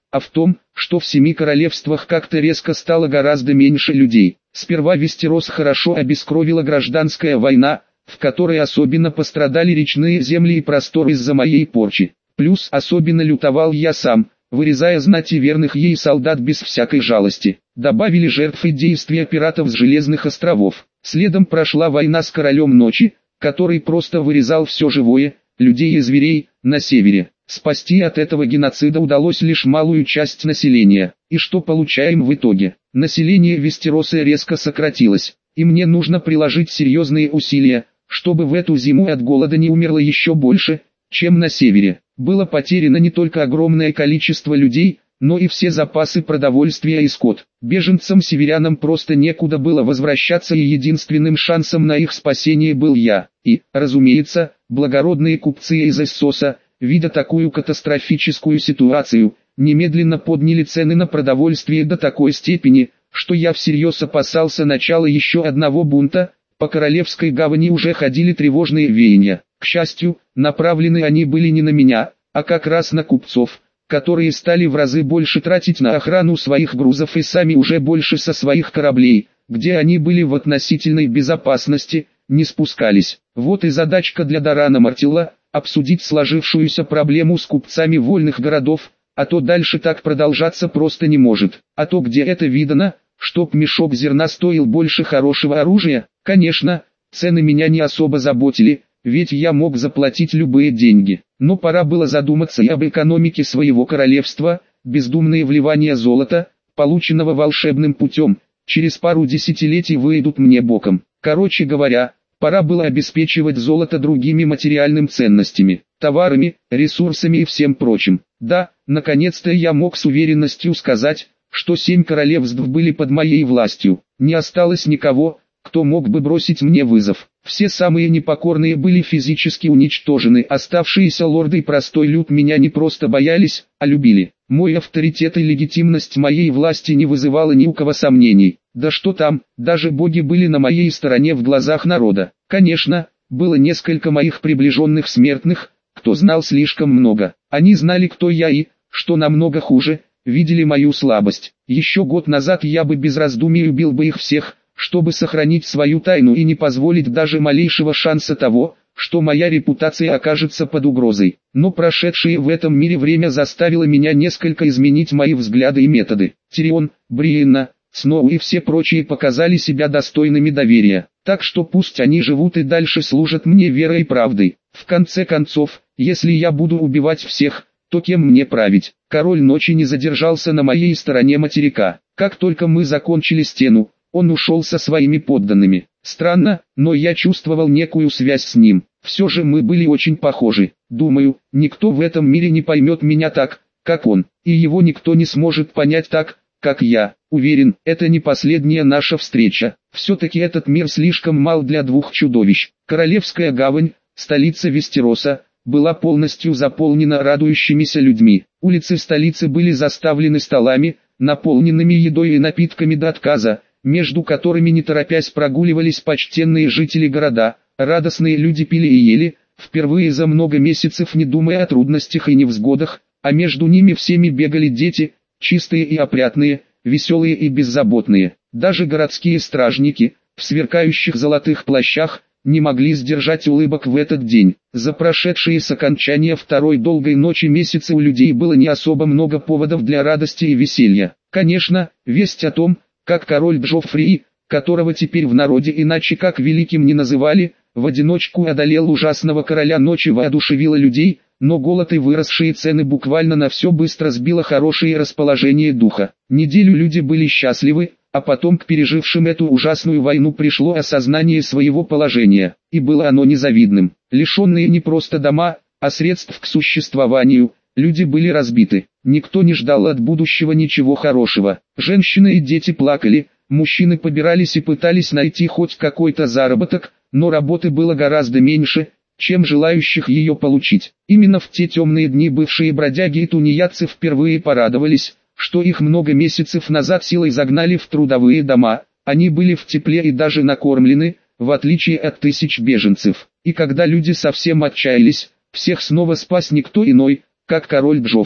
а в том, что в семи королевствах как-то резко стало гораздо меньше людей. Сперва Вестерос хорошо обескровила гражданская война, в которой особенно пострадали речные земли и простор из-за моей порчи. Плюс особенно лютовал я сам, вырезая знати верных ей солдат без всякой жалости. Добавили жертвы действия пиратов с Железных островов. Следом прошла война с Королем Ночи, который просто вырезал все живое, людей и зверей, на севере. Спасти от этого геноцида удалось лишь малую часть населения. И что получаем в итоге? Население Вестероса резко сократилось, и мне нужно приложить серьезные усилия, чтобы в эту зиму от голода не умерло еще больше, чем на севере. Было потеряно не только огромное количество людей, но и все запасы продовольствия и скот. Беженцам-северянам просто некуда было возвращаться, и единственным шансом на их спасение был я. И, разумеется, благородные купцы из Эссоса, видя такую катастрофическую ситуацию, немедленно подняли цены на продовольствие до такой степени, что я всерьез опасался начала еще одного бунта. По Королевской гавани уже ходили тревожные веяния. К счастью, направлены они были не на меня, а как раз на купцов, которые стали в разы больше тратить на охрану своих грузов и сами уже больше со своих кораблей, где они были в относительной безопасности, не спускались. Вот и задачка для Дорана Мартилла – обсудить сложившуюся проблему с купцами вольных городов, а то дальше так продолжаться просто не может. А то где это видано, чтоб мешок зерна стоил больше хорошего оружия? Конечно, цены меня не особо заботили, ведь я мог заплатить любые деньги. Но пора было задуматься и об экономике своего королевства. Бездумные вливания золота, полученного волшебным путем, через пару десятилетий выйдут мне боком. Короче говоря, пора было обеспечивать золото другими материальными ценностями, товарами, ресурсами и всем прочим. Да, наконец-то я мог с уверенностью сказать, что семь королевств были под моей властью. Не осталось никого, кто мог бы бросить мне вызов. Все самые непокорные были физически уничтожены. Оставшиеся лорды и простой люд меня не просто боялись, а любили. Мой авторитет и легитимность моей власти не вызывало ни у кого сомнений. Да что там, даже боги были на моей стороне в глазах народа. Конечно, было несколько моих приближенных смертных, кто знал слишком много. Они знали, кто я и, что намного хуже, видели мою слабость. Еще год назад я бы без раздумий убил бы их всех, чтобы сохранить свою тайну и не позволить даже малейшего шанса того, что моя репутация окажется под угрозой. Но прошедшее в этом мире время заставило меня несколько изменить мои взгляды и методы. Тирион, Бриенна, Сноу и все прочие показали себя достойными доверия. Так что пусть они живут и дальше служат мне верой и правдой. В конце концов, если я буду убивать всех, то кем мне править? Король Ночи не задержался на моей стороне материка. Как только мы закончили стену, он ушел со своими подданными. Странно, но я чувствовал некую связь с ним. Все же мы были очень похожи. Думаю, никто в этом мире не поймет меня так, как он, и его никто не сможет понять так, как я. Уверен, это не последняя наша встреча. Все-таки этот мир слишком мал для двух чудовищ. Королевская гавань, столица Вестероса, была полностью заполнена радующимися людьми. Улицы столицы были заставлены столами, наполненными едой и напитками до отказа, между которыми не торопясь прогуливались почтенные жители города. Радостные люди пили и ели, впервые за много месяцев не думая о трудностях и невзгодах, а между ними всеми бегали дети, чистые и опрятные, веселые и беззаботные. Даже городские стражники, в сверкающих золотых плащах, не могли сдержать улыбок в этот день. За прошедшие с окончания второй долгой ночи месяца у людей было не особо много поводов для радости и веселья. Конечно, весть о том, как король Джоффри, которого теперь в народе иначе как великим не называли, в одиночку одолел ужасного короля ночи, воодушевила людей, но голод и выросшие цены буквально на все быстро сбило хорошее расположение духа. Неделю люди были счастливы, а потом к пережившим эту ужасную войну пришло осознание своего положения, и было оно незавидным. Лишенные не просто дома, а средств к существованию, люди были разбиты. Никто не ждал от будущего ничего хорошего. Женщины и дети плакали, мужчины побирались и пытались найти хоть какой-то заработок, но работы было гораздо меньше, чем желающих ее получить. Именно в те темные дни бывшие бродяги и тунеядцы впервые порадовались, что их много месяцев назад силой загнали в трудовые дома. Они были в тепле и даже накормлены, в отличие от тысяч беженцев. И когда люди совсем отчаялись, всех снова спас никто иной, как король Джоффри.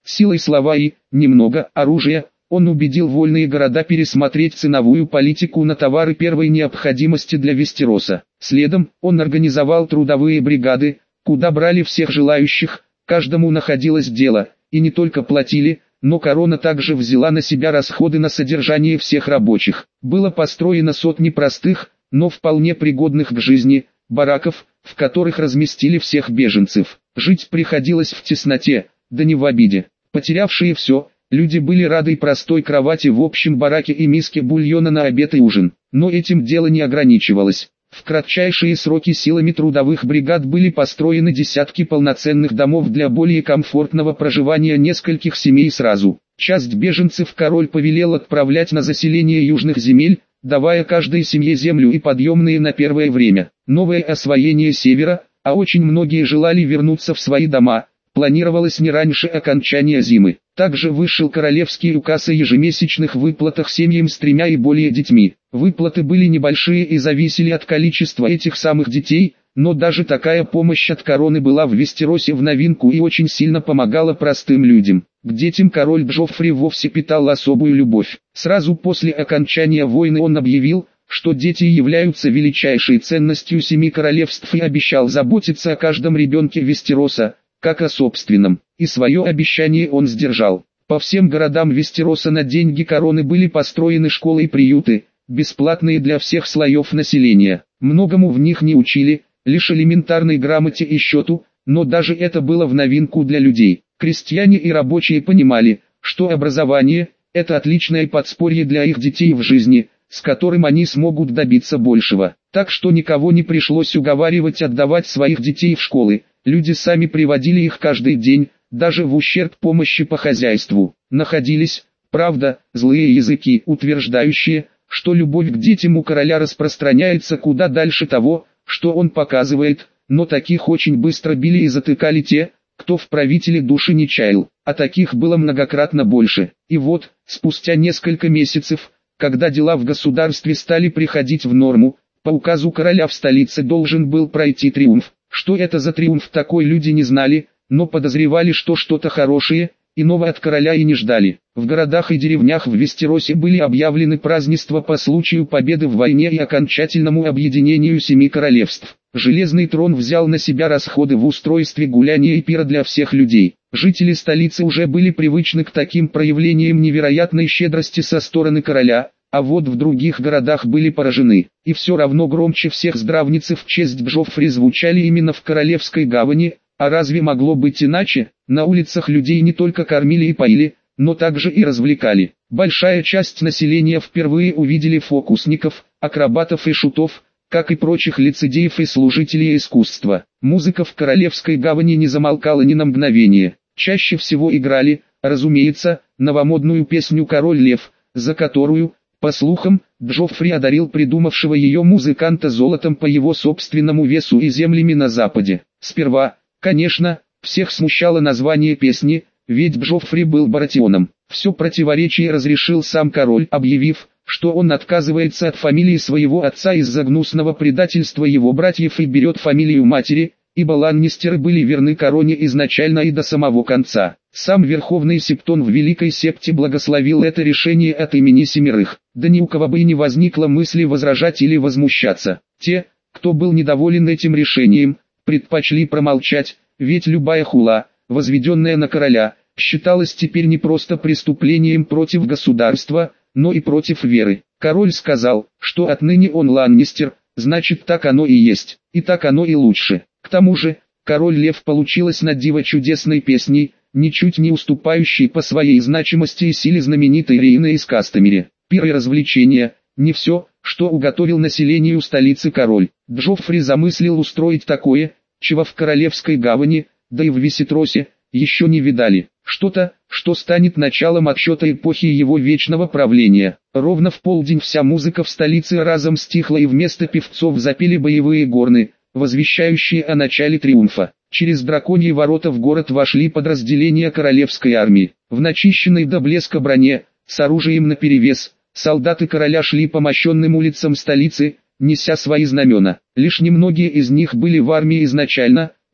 Силой слова и, немного, оружия, он убедил вольные города пересмотреть ценовую политику на товары первой необходимости для Вестероса. Следом, он организовал трудовые бригады, куда брали всех желающих, каждому находилось дело, и не только платили, но корона также взяла на себя расходы на содержание всех рабочих. Было построено сотни простых, но вполне пригодных к жизни, бараков, в которых разместили всех беженцев. Жить приходилось в тесноте, да не в обиде. Потерявшие все, люди были рады простой кровати в общем бараке и миске бульона на обед и ужин. Но этим дело не ограничивалось. В кратчайшие сроки силами трудовых бригад были построены десятки полноценных домов для более комфортного проживания нескольких семей сразу. Часть беженцев король повелел отправлять на заселение южных земель, давая каждой семье землю и подъемные на первое время. Новое освоение севера, а очень многие желали вернуться в свои дома, планировалось не раньше окончания зимы. Также вышел королевский указ о ежемесячных выплатах семьям с тремя и более детьми. Выплаты были небольшие и зависели от количества этих самых детей, но даже такая помощь от короны была в Вестеросе в новинку и очень сильно помогала простым людям. К детям король Джоффри вовсе питал особую любовь. Сразу после окончания войны он объявил, что дети являются величайшей ценностью семи королевств и обещал заботиться о каждом ребенке Вестероса, как о собственном, и свое обещание он сдержал. По всем городам Вестероса на деньги короны были построены школы и приюты, бесплатные для всех слоев населения. Многому в них не учили, лишь элементарной грамоте и счету, но даже это было в новинку для людей. Крестьяне и рабочие понимали, что образование – это отличное подспорье для их детей в жизни, с которым они смогут добиться большего. Так что никого не пришлось уговаривать отдавать своих детей в школы. Люди сами приводили их каждый день, даже в ущерб помощи по хозяйству. Находились, правда, злые языки, утверждающие, что любовь к детям у короля распространяется куда дальше того, что он показывает, но таких очень быстро били и затыкали те, кто в правителе души не чаял, а таких было многократно больше. И вот, спустя несколько месяцев, когда дела в государстве стали приходить в норму, по указу короля в столице должен был пройти триумф. Что это за триумф такой, люди не знали, но подозревали, что что-то хорошее, иного от короля и не ждали. В городах и деревнях в Вестеросе были объявлены празднества по случаю победы в войне и окончательному объединению семи королевств. Железный трон взял на себя расходы в устройстве гуляния и пира для всех людей. Жители столицы уже были привычны к таким проявлениям невероятной щедрости со стороны короля, а вот в других городах были поражены. И все равно громче всех здравницы в честь Джоффри звучали именно в Королевской гавани, а разве могло быть иначе? На улицах людей не только кормили и поили, но также и развлекали. Большая часть населения впервые увидели фокусников, акробатов и шутов, как и прочих лицедеев и служителей искусства. Музыка в Королевской гавани не замолкала ни на мгновение. Чаще всего играли, разумеется, новомодную песню «Король Лев», за которую, по слухам, Джоффри одарил придумавшего ее музыканта золотом по его собственному весу и землями на западе. Сперва, конечно, всех смущало название песни, ведь Джоффри был баратионом. Все противоречие разрешил сам король, объявив, что он отказывается от фамилии своего отца из-за гнусного предательства его братьев и берет фамилию матери, ибо ланнистеры были верны короне изначально и до самого конца. Сам Верховный Септон в Великой Септе благословил это решение от имени семерых, да ни у кого бы и не возникло мысли возражать или возмущаться. Те, кто был недоволен этим решением, предпочли промолчать, ведь любая хула, возведенная на короля, считалась теперь не просто преступлением против государства, но и против веры. Король сказал, что отныне он ланнистер, значит так оно и есть, и так оно и лучше. К тому же, «Король Лев» получилась на диво чудесной песней, ничуть не уступающей по своей значимости и силе знаменитой Рейны из Кастомери. Пир и развлечения – не все, что уготовил населению столицы король. Джоффри замыслил устроить такое, чего в Королевской гавани, да и в Весетросе, еще не видали. Что-то, что станет началом отсчета эпохи его вечного правления. Ровно в полдень вся музыка в столице разом стихла, и вместо певцов запели боевые горны, возвещающие о начале триумфа. Через драконьи ворота в город вошли подразделения королевской армии. В начищенной до блеска броне, с оружием наперевес, солдаты короля шли по мощенным улицам столицы, неся свои знамена. Лишь немногие из них были в армии изначально,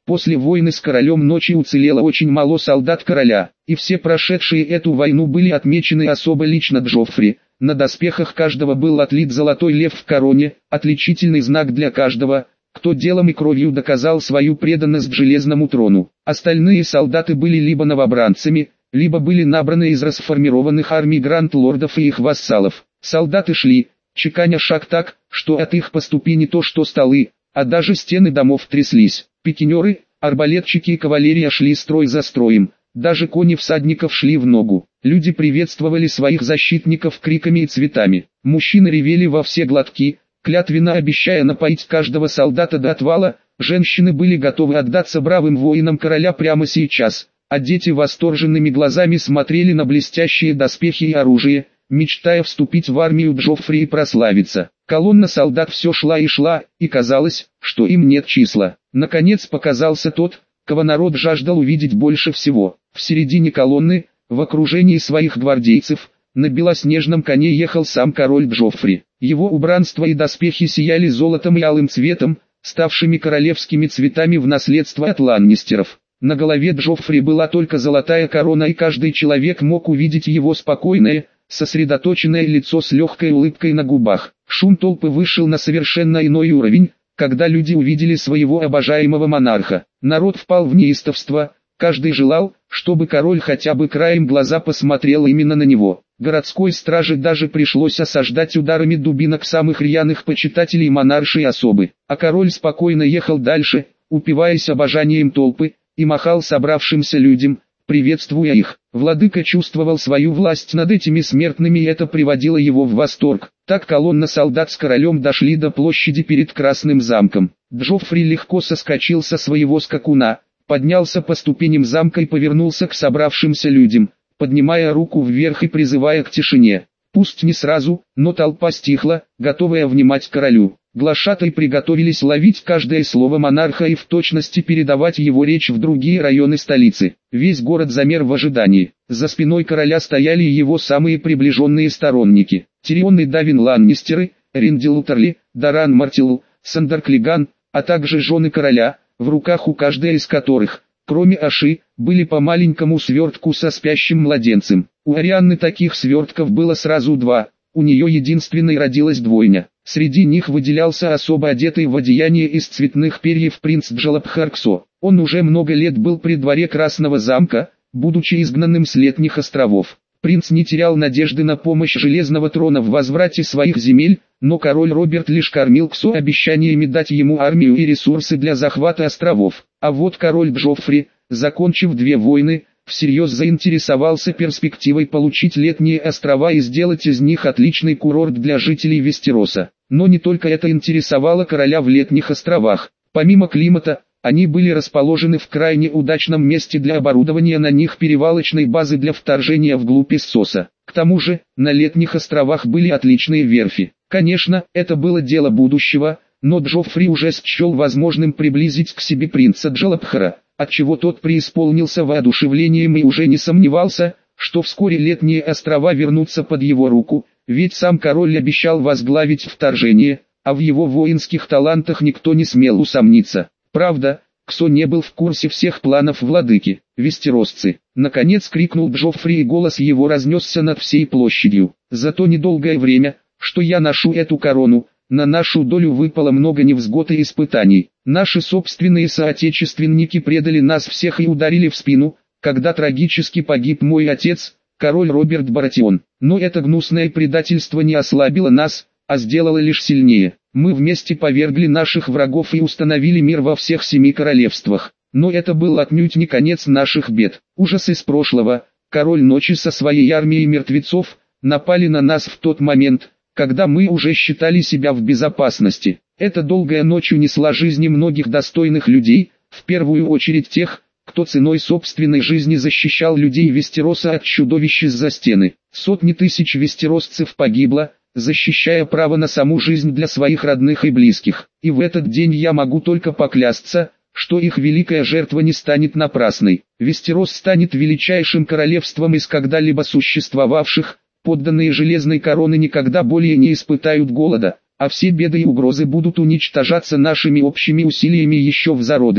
После войны с королем ночи уцелело очень мало солдат короля, и все прошедшие эту войну были отмечены особо лично Джоффри. На доспехах каждого был отлит золотой лев в короне, отличительный знак для каждого, кто делом и кровью доказал свою преданность железному трону. Остальные солдаты были либо новобранцами, либо были набраны из расформированных армий гранд-лордов и их вассалов. Солдаты шли, чеканя шаг так, что от их по ступени то что столы, а даже стены домов тряслись. Пикинеры, арбалетчики и кавалерия шли строй за строем, даже кони всадников шли в ногу. Люди приветствовали своих защитников криками и цветами. Мужчины ревели во все глотки, клятвенно обещая напоить каждого солдата до отвала. Женщины были готовы отдаться бравым воинам короля прямо сейчас, а дети восторженными глазами смотрели на блестящие доспехи и оружие, мечтая вступить в армию Джоффри и прославиться. Колонна солдат все шла и шла, и казалось, что им нет числа. Наконец показался тот, кого народ жаждал увидеть больше всего. В середине колонны, в окружении своих гвардейцев, на белоснежном коне ехал сам король Джоффри. Его убранство и доспехи сияли золотом и алым цветом, ставшими королевскими цветами в наследство от ланнистеров. На голове Джоффри была только золотая корона, и каждый человек мог увидеть его спокойное, сосредоточенное лицо с легкой улыбкой на губах. Шум толпы вышел на совершенно иной уровень, когда люди увидели своего обожаемого монарха. Народ впал в неистовство, каждый желал, чтобы король хотя бы краем глаза посмотрел именно на него. Городской страже даже пришлось осаждать ударами дубинок самых рьяных почитателей монаршей особы. А король спокойно ехал дальше, упиваясь обожанием толпы, и махал собравшимся людям, приветствуя их. Владыка чувствовал свою власть над этими смертными, и это приводило его в восторг. Так колонна солдат с королем дошли до площади перед Красным замком. Джоффри легко соскочил со своего скакуна, поднялся по ступеням замка и повернулся к собравшимся людям, поднимая руку вверх и призывая к тишине. Пусть не сразу, но толпа стихла, готовая внимать королю. Глашатай приготовились ловить каждое слово монарха и в точности передавать его речь в другие районы столицы. Весь город замер в ожидании. За спиной короля стояли его самые приближенные сторонники. Тирион и Давин Ланнистеры, Риндил Утерли, Даран Мартилл, Сандер Клиган, а также жены короля, в руках у каждой из которых, кроме Аши, были по маленькому свертку со спящим младенцем. У Арианны таких свертков было сразу два, у нее единственной родилась двойня. Среди них выделялся особо одетый в одеяние из цветных перьев принц Джалабхарксо. Он уже много лет был при дворе Красного замка, будучи изгнанным с Летних островов. Принц не терял надежды на помощь Железного трона в возврате своих земель, но король Роберт лишь кормил Ксо обещаниями дать ему армию и ресурсы для захвата островов. А вот король Джоффри, закончив две войны, всерьез заинтересовался перспективой получить Летние острова и сделать из них отличный курорт для жителей Вестероса. Но не только это интересовало короля в Летних островах. Помимо климата, они были расположены в крайне удачном месте для оборудования на них перевалочной базы для вторжения вглубь Иссоса. К тому же, на Летних островах были отличные верфи. Конечно, это было дело будущего, но Джоффри уже счел возможным приблизить к себе принца Джалабхара, отчего тот преисполнился воодушевлением и уже не сомневался, что вскоре Летние острова вернутся под его руку, ведь сам король обещал возглавить вторжение, а в его воинских талантах никто не смел усомниться. Правда, Ксо не был в курсе всех планов владыки. Вестеросцы, наконец крикнул Джоффри, и голос его разнесся над всей площадью. За то недолгое время, что я ношу эту корону, на нашу долю выпало много невзгод и испытаний. Наши собственные соотечественники предали нас всех и ударили в спину, когда трагически погиб мой отец, король Роберт Баратион. Но это гнусное предательство не ослабило нас, а сделало лишь сильнее. Мы вместе повергли наших врагов и установили мир во всех семи королевствах. Но это был отнюдь не конец наших бед. Ужас из прошлого, король ночи со своей армией мертвецов, напали на нас в тот момент, когда мы уже считали себя в безопасности. Эта долгая ночь унесла жизни многих достойных людей, в первую очередь тех, кто ценой собственной жизни защищал людей Вестероса от чудовищ из-за стены. Сотни тысяч вестеросцев погибло, защищая право на саму жизнь для своих родных и близких. И в этот день я могу только поклясться, что их великая жертва не станет напрасной. Вестерос станет величайшим королевством из когда-либо существовавших, подданные Железной короны никогда более не испытают голода, а все беды и угрозы будут уничтожаться нашими общими усилиями еще в зародыше.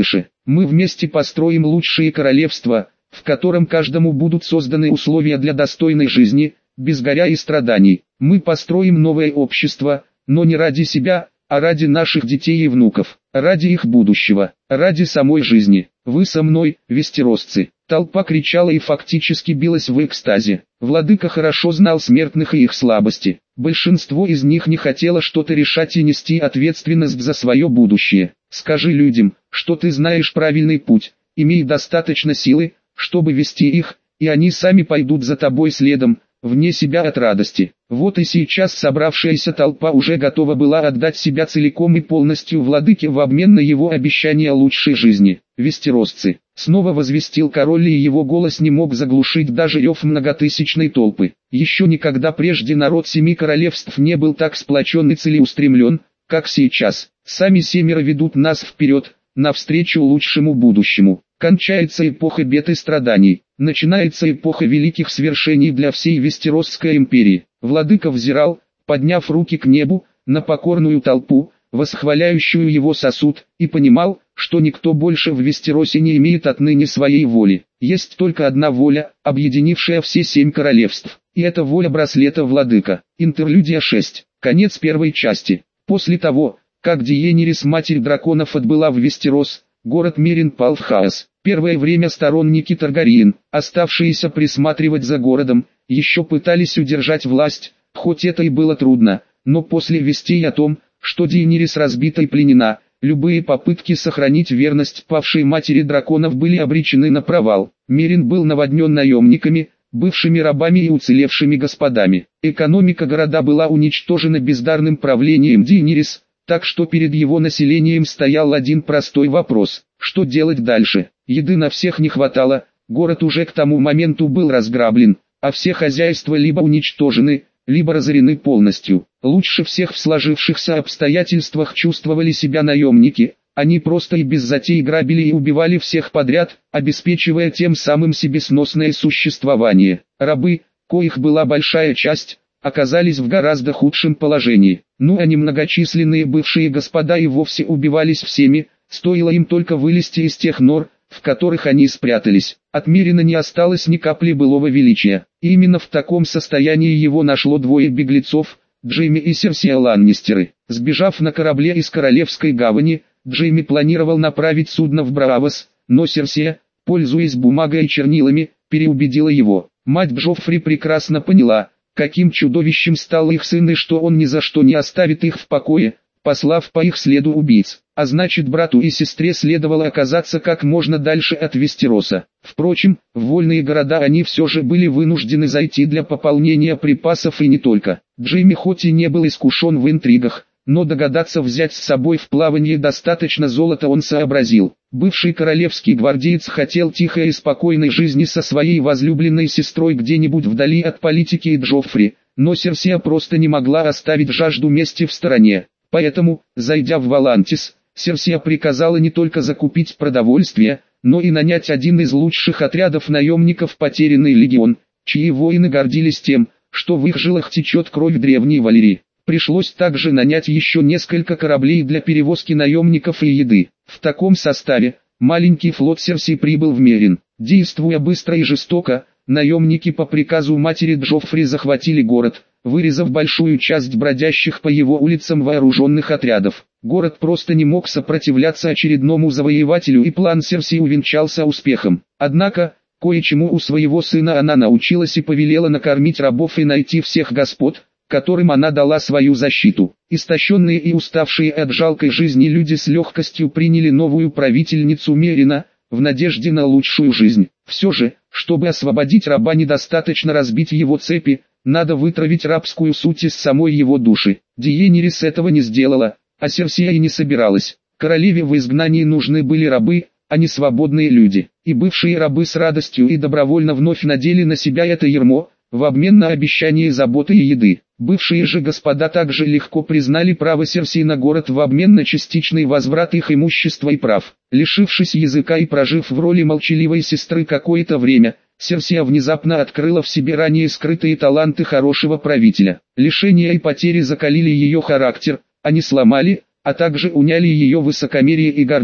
Мы вместе построим лучшее королевство, в котором каждому будут созданы условия для достойной жизни, без горя и страданий. Мы построим новое общество, но не ради себя, а ради наших детей и внуков, ради их будущего, ради самой жизни. Вы со мной, вестеросцы!» Толпа кричала и фактически билась в экстазе. Владыка хорошо знал смертных и их слабости. Большинство из них не хотело что-то решать и нести ответственность за свое будущее. «Скажи людям, что ты знаешь правильный путь, имей достаточно силы, чтобы вести их, и они сами пойдут за тобой следом, вне себя от радости». Вот и сейчас собравшаяся толпа уже готова была отдать себя целиком и полностью владыке в обмен на его обещание лучшей жизни. «Вестеросцы!» — снова возвестил король, и его голос не мог заглушить даже рев многотысячной толпы. Еще никогда прежде народ семи королевств не был так сплочен и целеустремлен, как сейчас. Сами семеро ведут нас вперед, навстречу лучшему будущему. Кончается эпоха бед и страданий, начинается эпоха великих свершений для всей Вестеросской империи. Владыка взирал, подняв руки к небу, на покорную толпу, восхваляющую его сосуд, и понимал, что никто больше в Вестеросе не имеет отныне своей воли. Есть только одна воля, объединившая все семь королевств, и это воля браслета Владыка. Интерлюдия шесть. Конец первой части. После того, как Дейенерис, матерь драконов, отбыла в Вестерос, город Мерин пал в хаос. Первое время сторонники Таргариен, оставшиеся присматривать за городом, еще пытались удержать власть, хоть это и было трудно, но после вестей о том, что Дейенерис разбита и пленена, любые попытки сохранить верность павшей матери драконов были обречены на провал. Мерин был наводнен наемниками, бывшими рабами и уцелевшими господами. Экономика города была уничтожена бездарным правлением Дейенерис, так что перед его населением стоял один простой вопрос: что делать дальше? Еды на всех не хватало, город уже к тому моменту был разграблен, а все хозяйства либо уничтожены, либо разорены полностью. Лучше всех в сложившихся обстоятельствах чувствовали себя наемники. Они просто и без затей грабили и убивали всех подряд, обеспечивая тем самым себе сносное существование. Рабы, коих была большая часть, оказались в гораздо худшем положении. Ну а немногочисленные бывшие господа и вовсе убивались всеми, стоило им только вылезти из тех нор, в которых они спрятались. От Мерина не осталось ни капли былого величия. И именно в таком состоянии его нашло двое беглецов, Джейми и Серсия Ланнистеры. Сбежав на корабле из Королевской гавани, Джейми планировал направить судно в Браавос, но Серсия, пользуясь бумагой и чернилами, переубедила его. Мать Джоффри прекрасно поняла, каким чудовищем стал их сын и что он ни за что не оставит их в покое, послав по их следу убийц. А значит, брату и сестре следовало оказаться как можно дальше от Вестероса. Впрочем, в вольные города они все же были вынуждены зайти для пополнения припасов и не только. Джейми хоть и не был искушен в интригах, но догадаться взять с собой в плавание достаточно золота он сообразил. Бывший королевский гвардеец хотел тихой и спокойной жизни со своей возлюбленной сестрой где-нибудь вдали от политики и Джоффри, но Серсия просто не могла оставить жажду мести в стороне. Поэтому, зайдя в Валантис, Серсия приказала не только закупить продовольствие, но и нанять один из лучших отрядов наемников «Потерянный легион», чьи воины гордились тем, что в их жилах течет кровь древней Валерии. Пришлось также нанять еще несколько кораблей для перевозки наемников и еды. В таком составе, маленький флот Серсии прибыл в Мерин. Действуя быстро и жестоко, наемники по приказу матери Джоффри захватили город, вырезав большую часть бродящих по его улицам вооруженных отрядов. Город просто не мог сопротивляться очередному завоевателю, и план Серсии увенчался успехом. Однако, кое-чему у своего сына она научилась и повелела накормить рабов и найти всех господ, которым она дала свою защиту. Истощенные и уставшие от жалкой жизни люди с легкостью приняли новую правительницу Мерина, в надежде на лучшую жизнь. Все же, чтобы освободить раба, недостаточно разбить его цепи, надо вытравить рабскую суть из самой его души. Дейенерис этого не сделала, а Серсия и не собиралась. Королеве в изгнании нужны были рабы, а не свободные люди. И бывшие рабы с радостью и добровольно вновь надели на себя это ярмо, в обмен на обещание заботы и еды. Бывшие же господа также легко признали право Серсии на город в обмен на частичный возврат их имущества и прав. Лишившись языка и прожив в роли молчаливой сестры какое-то время, Серсия внезапно открыла в себе ранее скрытые таланты хорошего правителя. Лишения и потери закалили ее характер, они сломали, а также уняли ее высокомерие и гордыню.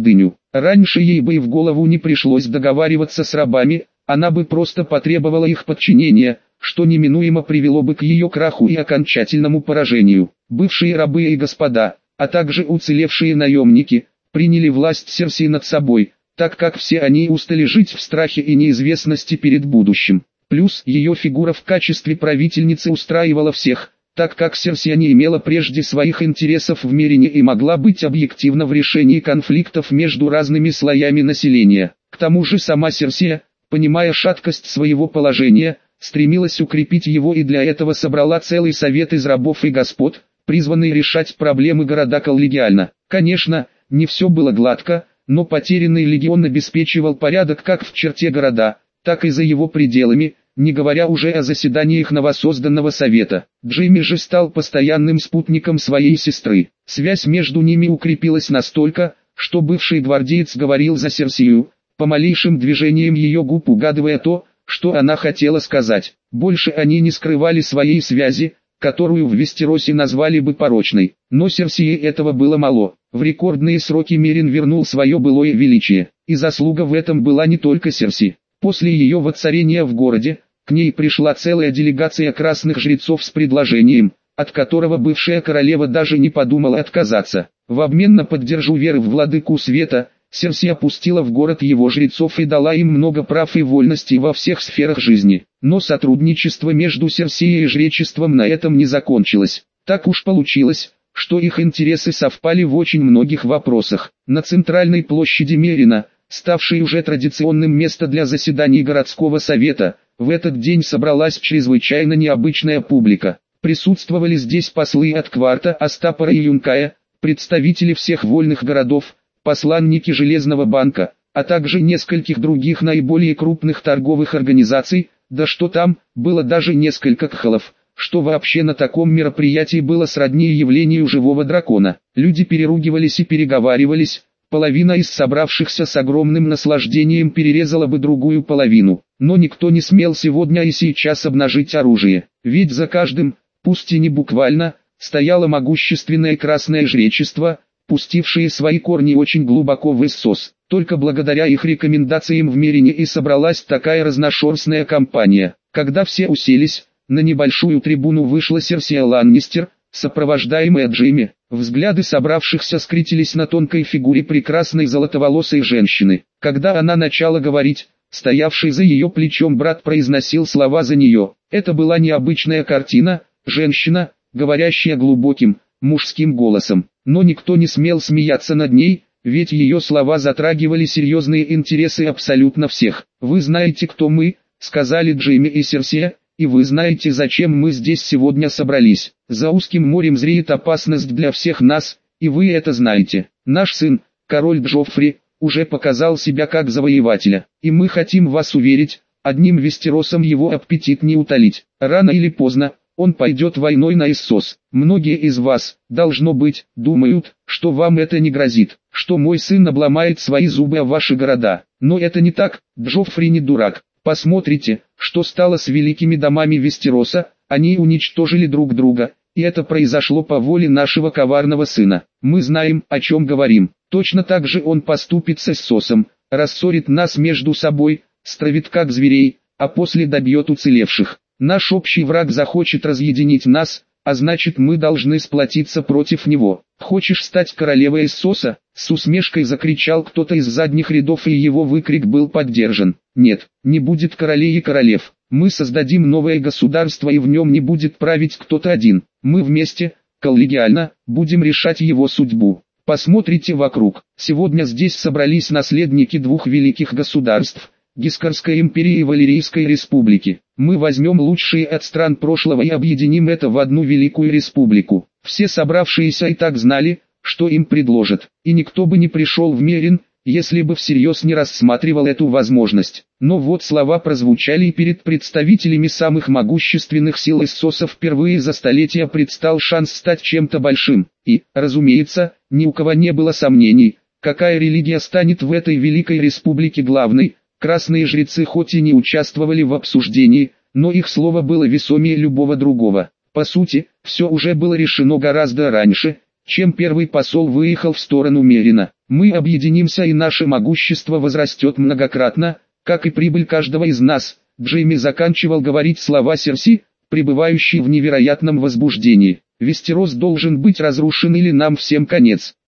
Раньше ей бы и в голову не пришлось договариваться с рабами, она бы просто потребовала их подчинения, что неминуемо привело бы к ее краху и окончательному поражению. Бывшие рабы и господа, а также уцелевшие наемники, приняли власть Серсии над собой, так как все они устали жить в страхе и неизвестности перед будущим. Плюс ее фигура в качестве правительницы устраивала всех, так как Серсия не имела прежде своих интересов в Мирине и могла быть объективна в решении конфликтов между разными слоями населения. К тому же сама Серсия, понимая шаткость своего положения, стремилась укрепить его и для этого собрала целый совет из рабов и господ, призванный решать проблемы города коллегиально. Конечно, не все было гладко, но потерянный легион обеспечивал порядок как в черте города, так и за его пределами, не говоря уже о заседаниях новосозданного совета. Джимми же стал постоянным спутником своей сестры. Связь между ними укрепилась настолько, что бывший гвардеец говорил за Серсию, по малейшим движениям ее губ угадывая то, что она хотела сказать. Больше они не скрывали своей связи, которую в Вестеросе назвали бы порочной. Но Серсии этого было мало. В рекордные сроки Мирин вернул свое былое величие, и заслуга в этом была не только Серси. После ее воцарения в городе, к ней пришла целая делегация красных жрецов с предложением, от которого бывшая королева даже не подумала отказаться. В обмен на поддержку веры в владыку света, Серси опустила в город его жрецов и дала им много прав и вольностей во всех сферах жизни. Но сотрудничество между Серсией и жречеством на этом не закончилось. Так уж получилось, что их интересы совпали в очень многих вопросах. На центральной площади Мерина, ставшей уже традиционным местом для заседаний городского совета, в этот день собралась чрезвычайно необычная публика. Присутствовали здесь послы от Кварта, Астапора и Юнкая, представители всех вольных городов, посланники Железного банка, а также нескольких других наиболее крупных торговых организаций, да что там, было даже несколько кхалов, что вообще на таком мероприятии было сродни явлению живого дракона. Люди переругивались и переговаривались, половина из собравшихся с огромным наслаждением перерезала бы другую половину, но никто не смел сегодня и сейчас обнажить оружие, ведь за каждым, пусть и не буквально, стояло могущественное красное жречество, пустившие свои корни очень глубоко в Иссос. Только благодаря их рекомендациям в Мерине и собралась такая разношерстная компания. Когда все уселись, на небольшую трибуну вышла Серсия Ланнистер, сопровождаемая Джимми. Взгляды собравшихся скрестились на тонкой фигуре прекрасной золотоволосой женщины. Когда она начала говорить, стоявший за ее плечом брат произносил слова за нее. Это была необычная картина, женщина, говорящая глубоким, мужским голосом. Но никто не смел смеяться над ней, ведь ее слова затрагивали серьезные интересы абсолютно всех. «Вы знаете, кто мы», — сказали Джимми и Серсия, — «и вы знаете, зачем мы здесь сегодня собрались. За узким морем зреет опасность для всех нас, и вы это знаете. Наш сын, король Джоффри, уже показал себя как завоевателя, и мы хотим вас уверить, одним Вестеросом его аппетит не утолить. Рано или поздно он пойдет войной на Иссос. Многие из вас, должно быть, думают, что вам это не грозит, что мой сын обломает свои зубы о ваши города. Но это не так, Джоффри не дурак. Посмотрите, что стало с великими домами Вестероса, они уничтожили друг друга, и это произошло по воле нашего коварного сына. Мы знаем, о чем говорим. Точно так же он поступит с Иссосом, рассорит нас между собой, стравит как зверей, а после добьет уцелевших. Наш общий враг захочет разъединить нас, а значит мы должны сплотиться против него. Хочешь стать королевой Иссоса? С усмешкой закричал кто-то из задних рядов, и его выкрик был поддержан. Нет, не будет королей и королев. Мы создадим новое государство, и в нем не будет править кто-то один. Мы вместе, коллегиально, будем решать его судьбу. Посмотрите вокруг. Сегодня здесь собрались наследники двух великих государств, Гискарской империи и Валерийской республики. Мы возьмем лучшие от стран прошлого и объединим это в одну великую республику. Все собравшиеся и так знали, что им предложат, и никто бы не пришел в Мерин, если бы всерьез не рассматривал эту возможность. Но вот слова прозвучали, и перед представителями самых могущественных сил Иссоса впервые за столетия предстал шанс стать чем-то большим. И, разумеется, ни у кого не было сомнений, какая религия станет в этой великой республике главной. Красные жрецы хоть и не участвовали в обсуждении, но их слово было весомее любого другого. По сути, все уже было решено гораздо раньше, чем первый посол выехал в сторону Мерина. Мы объединимся и наше могущество возрастет многократно, как и прибыль каждого из нас. Джейми заканчивал говорить слова Серси, пребывающей в невероятном возбуждении. Вестерос должен быть разрушен или нам всем конец.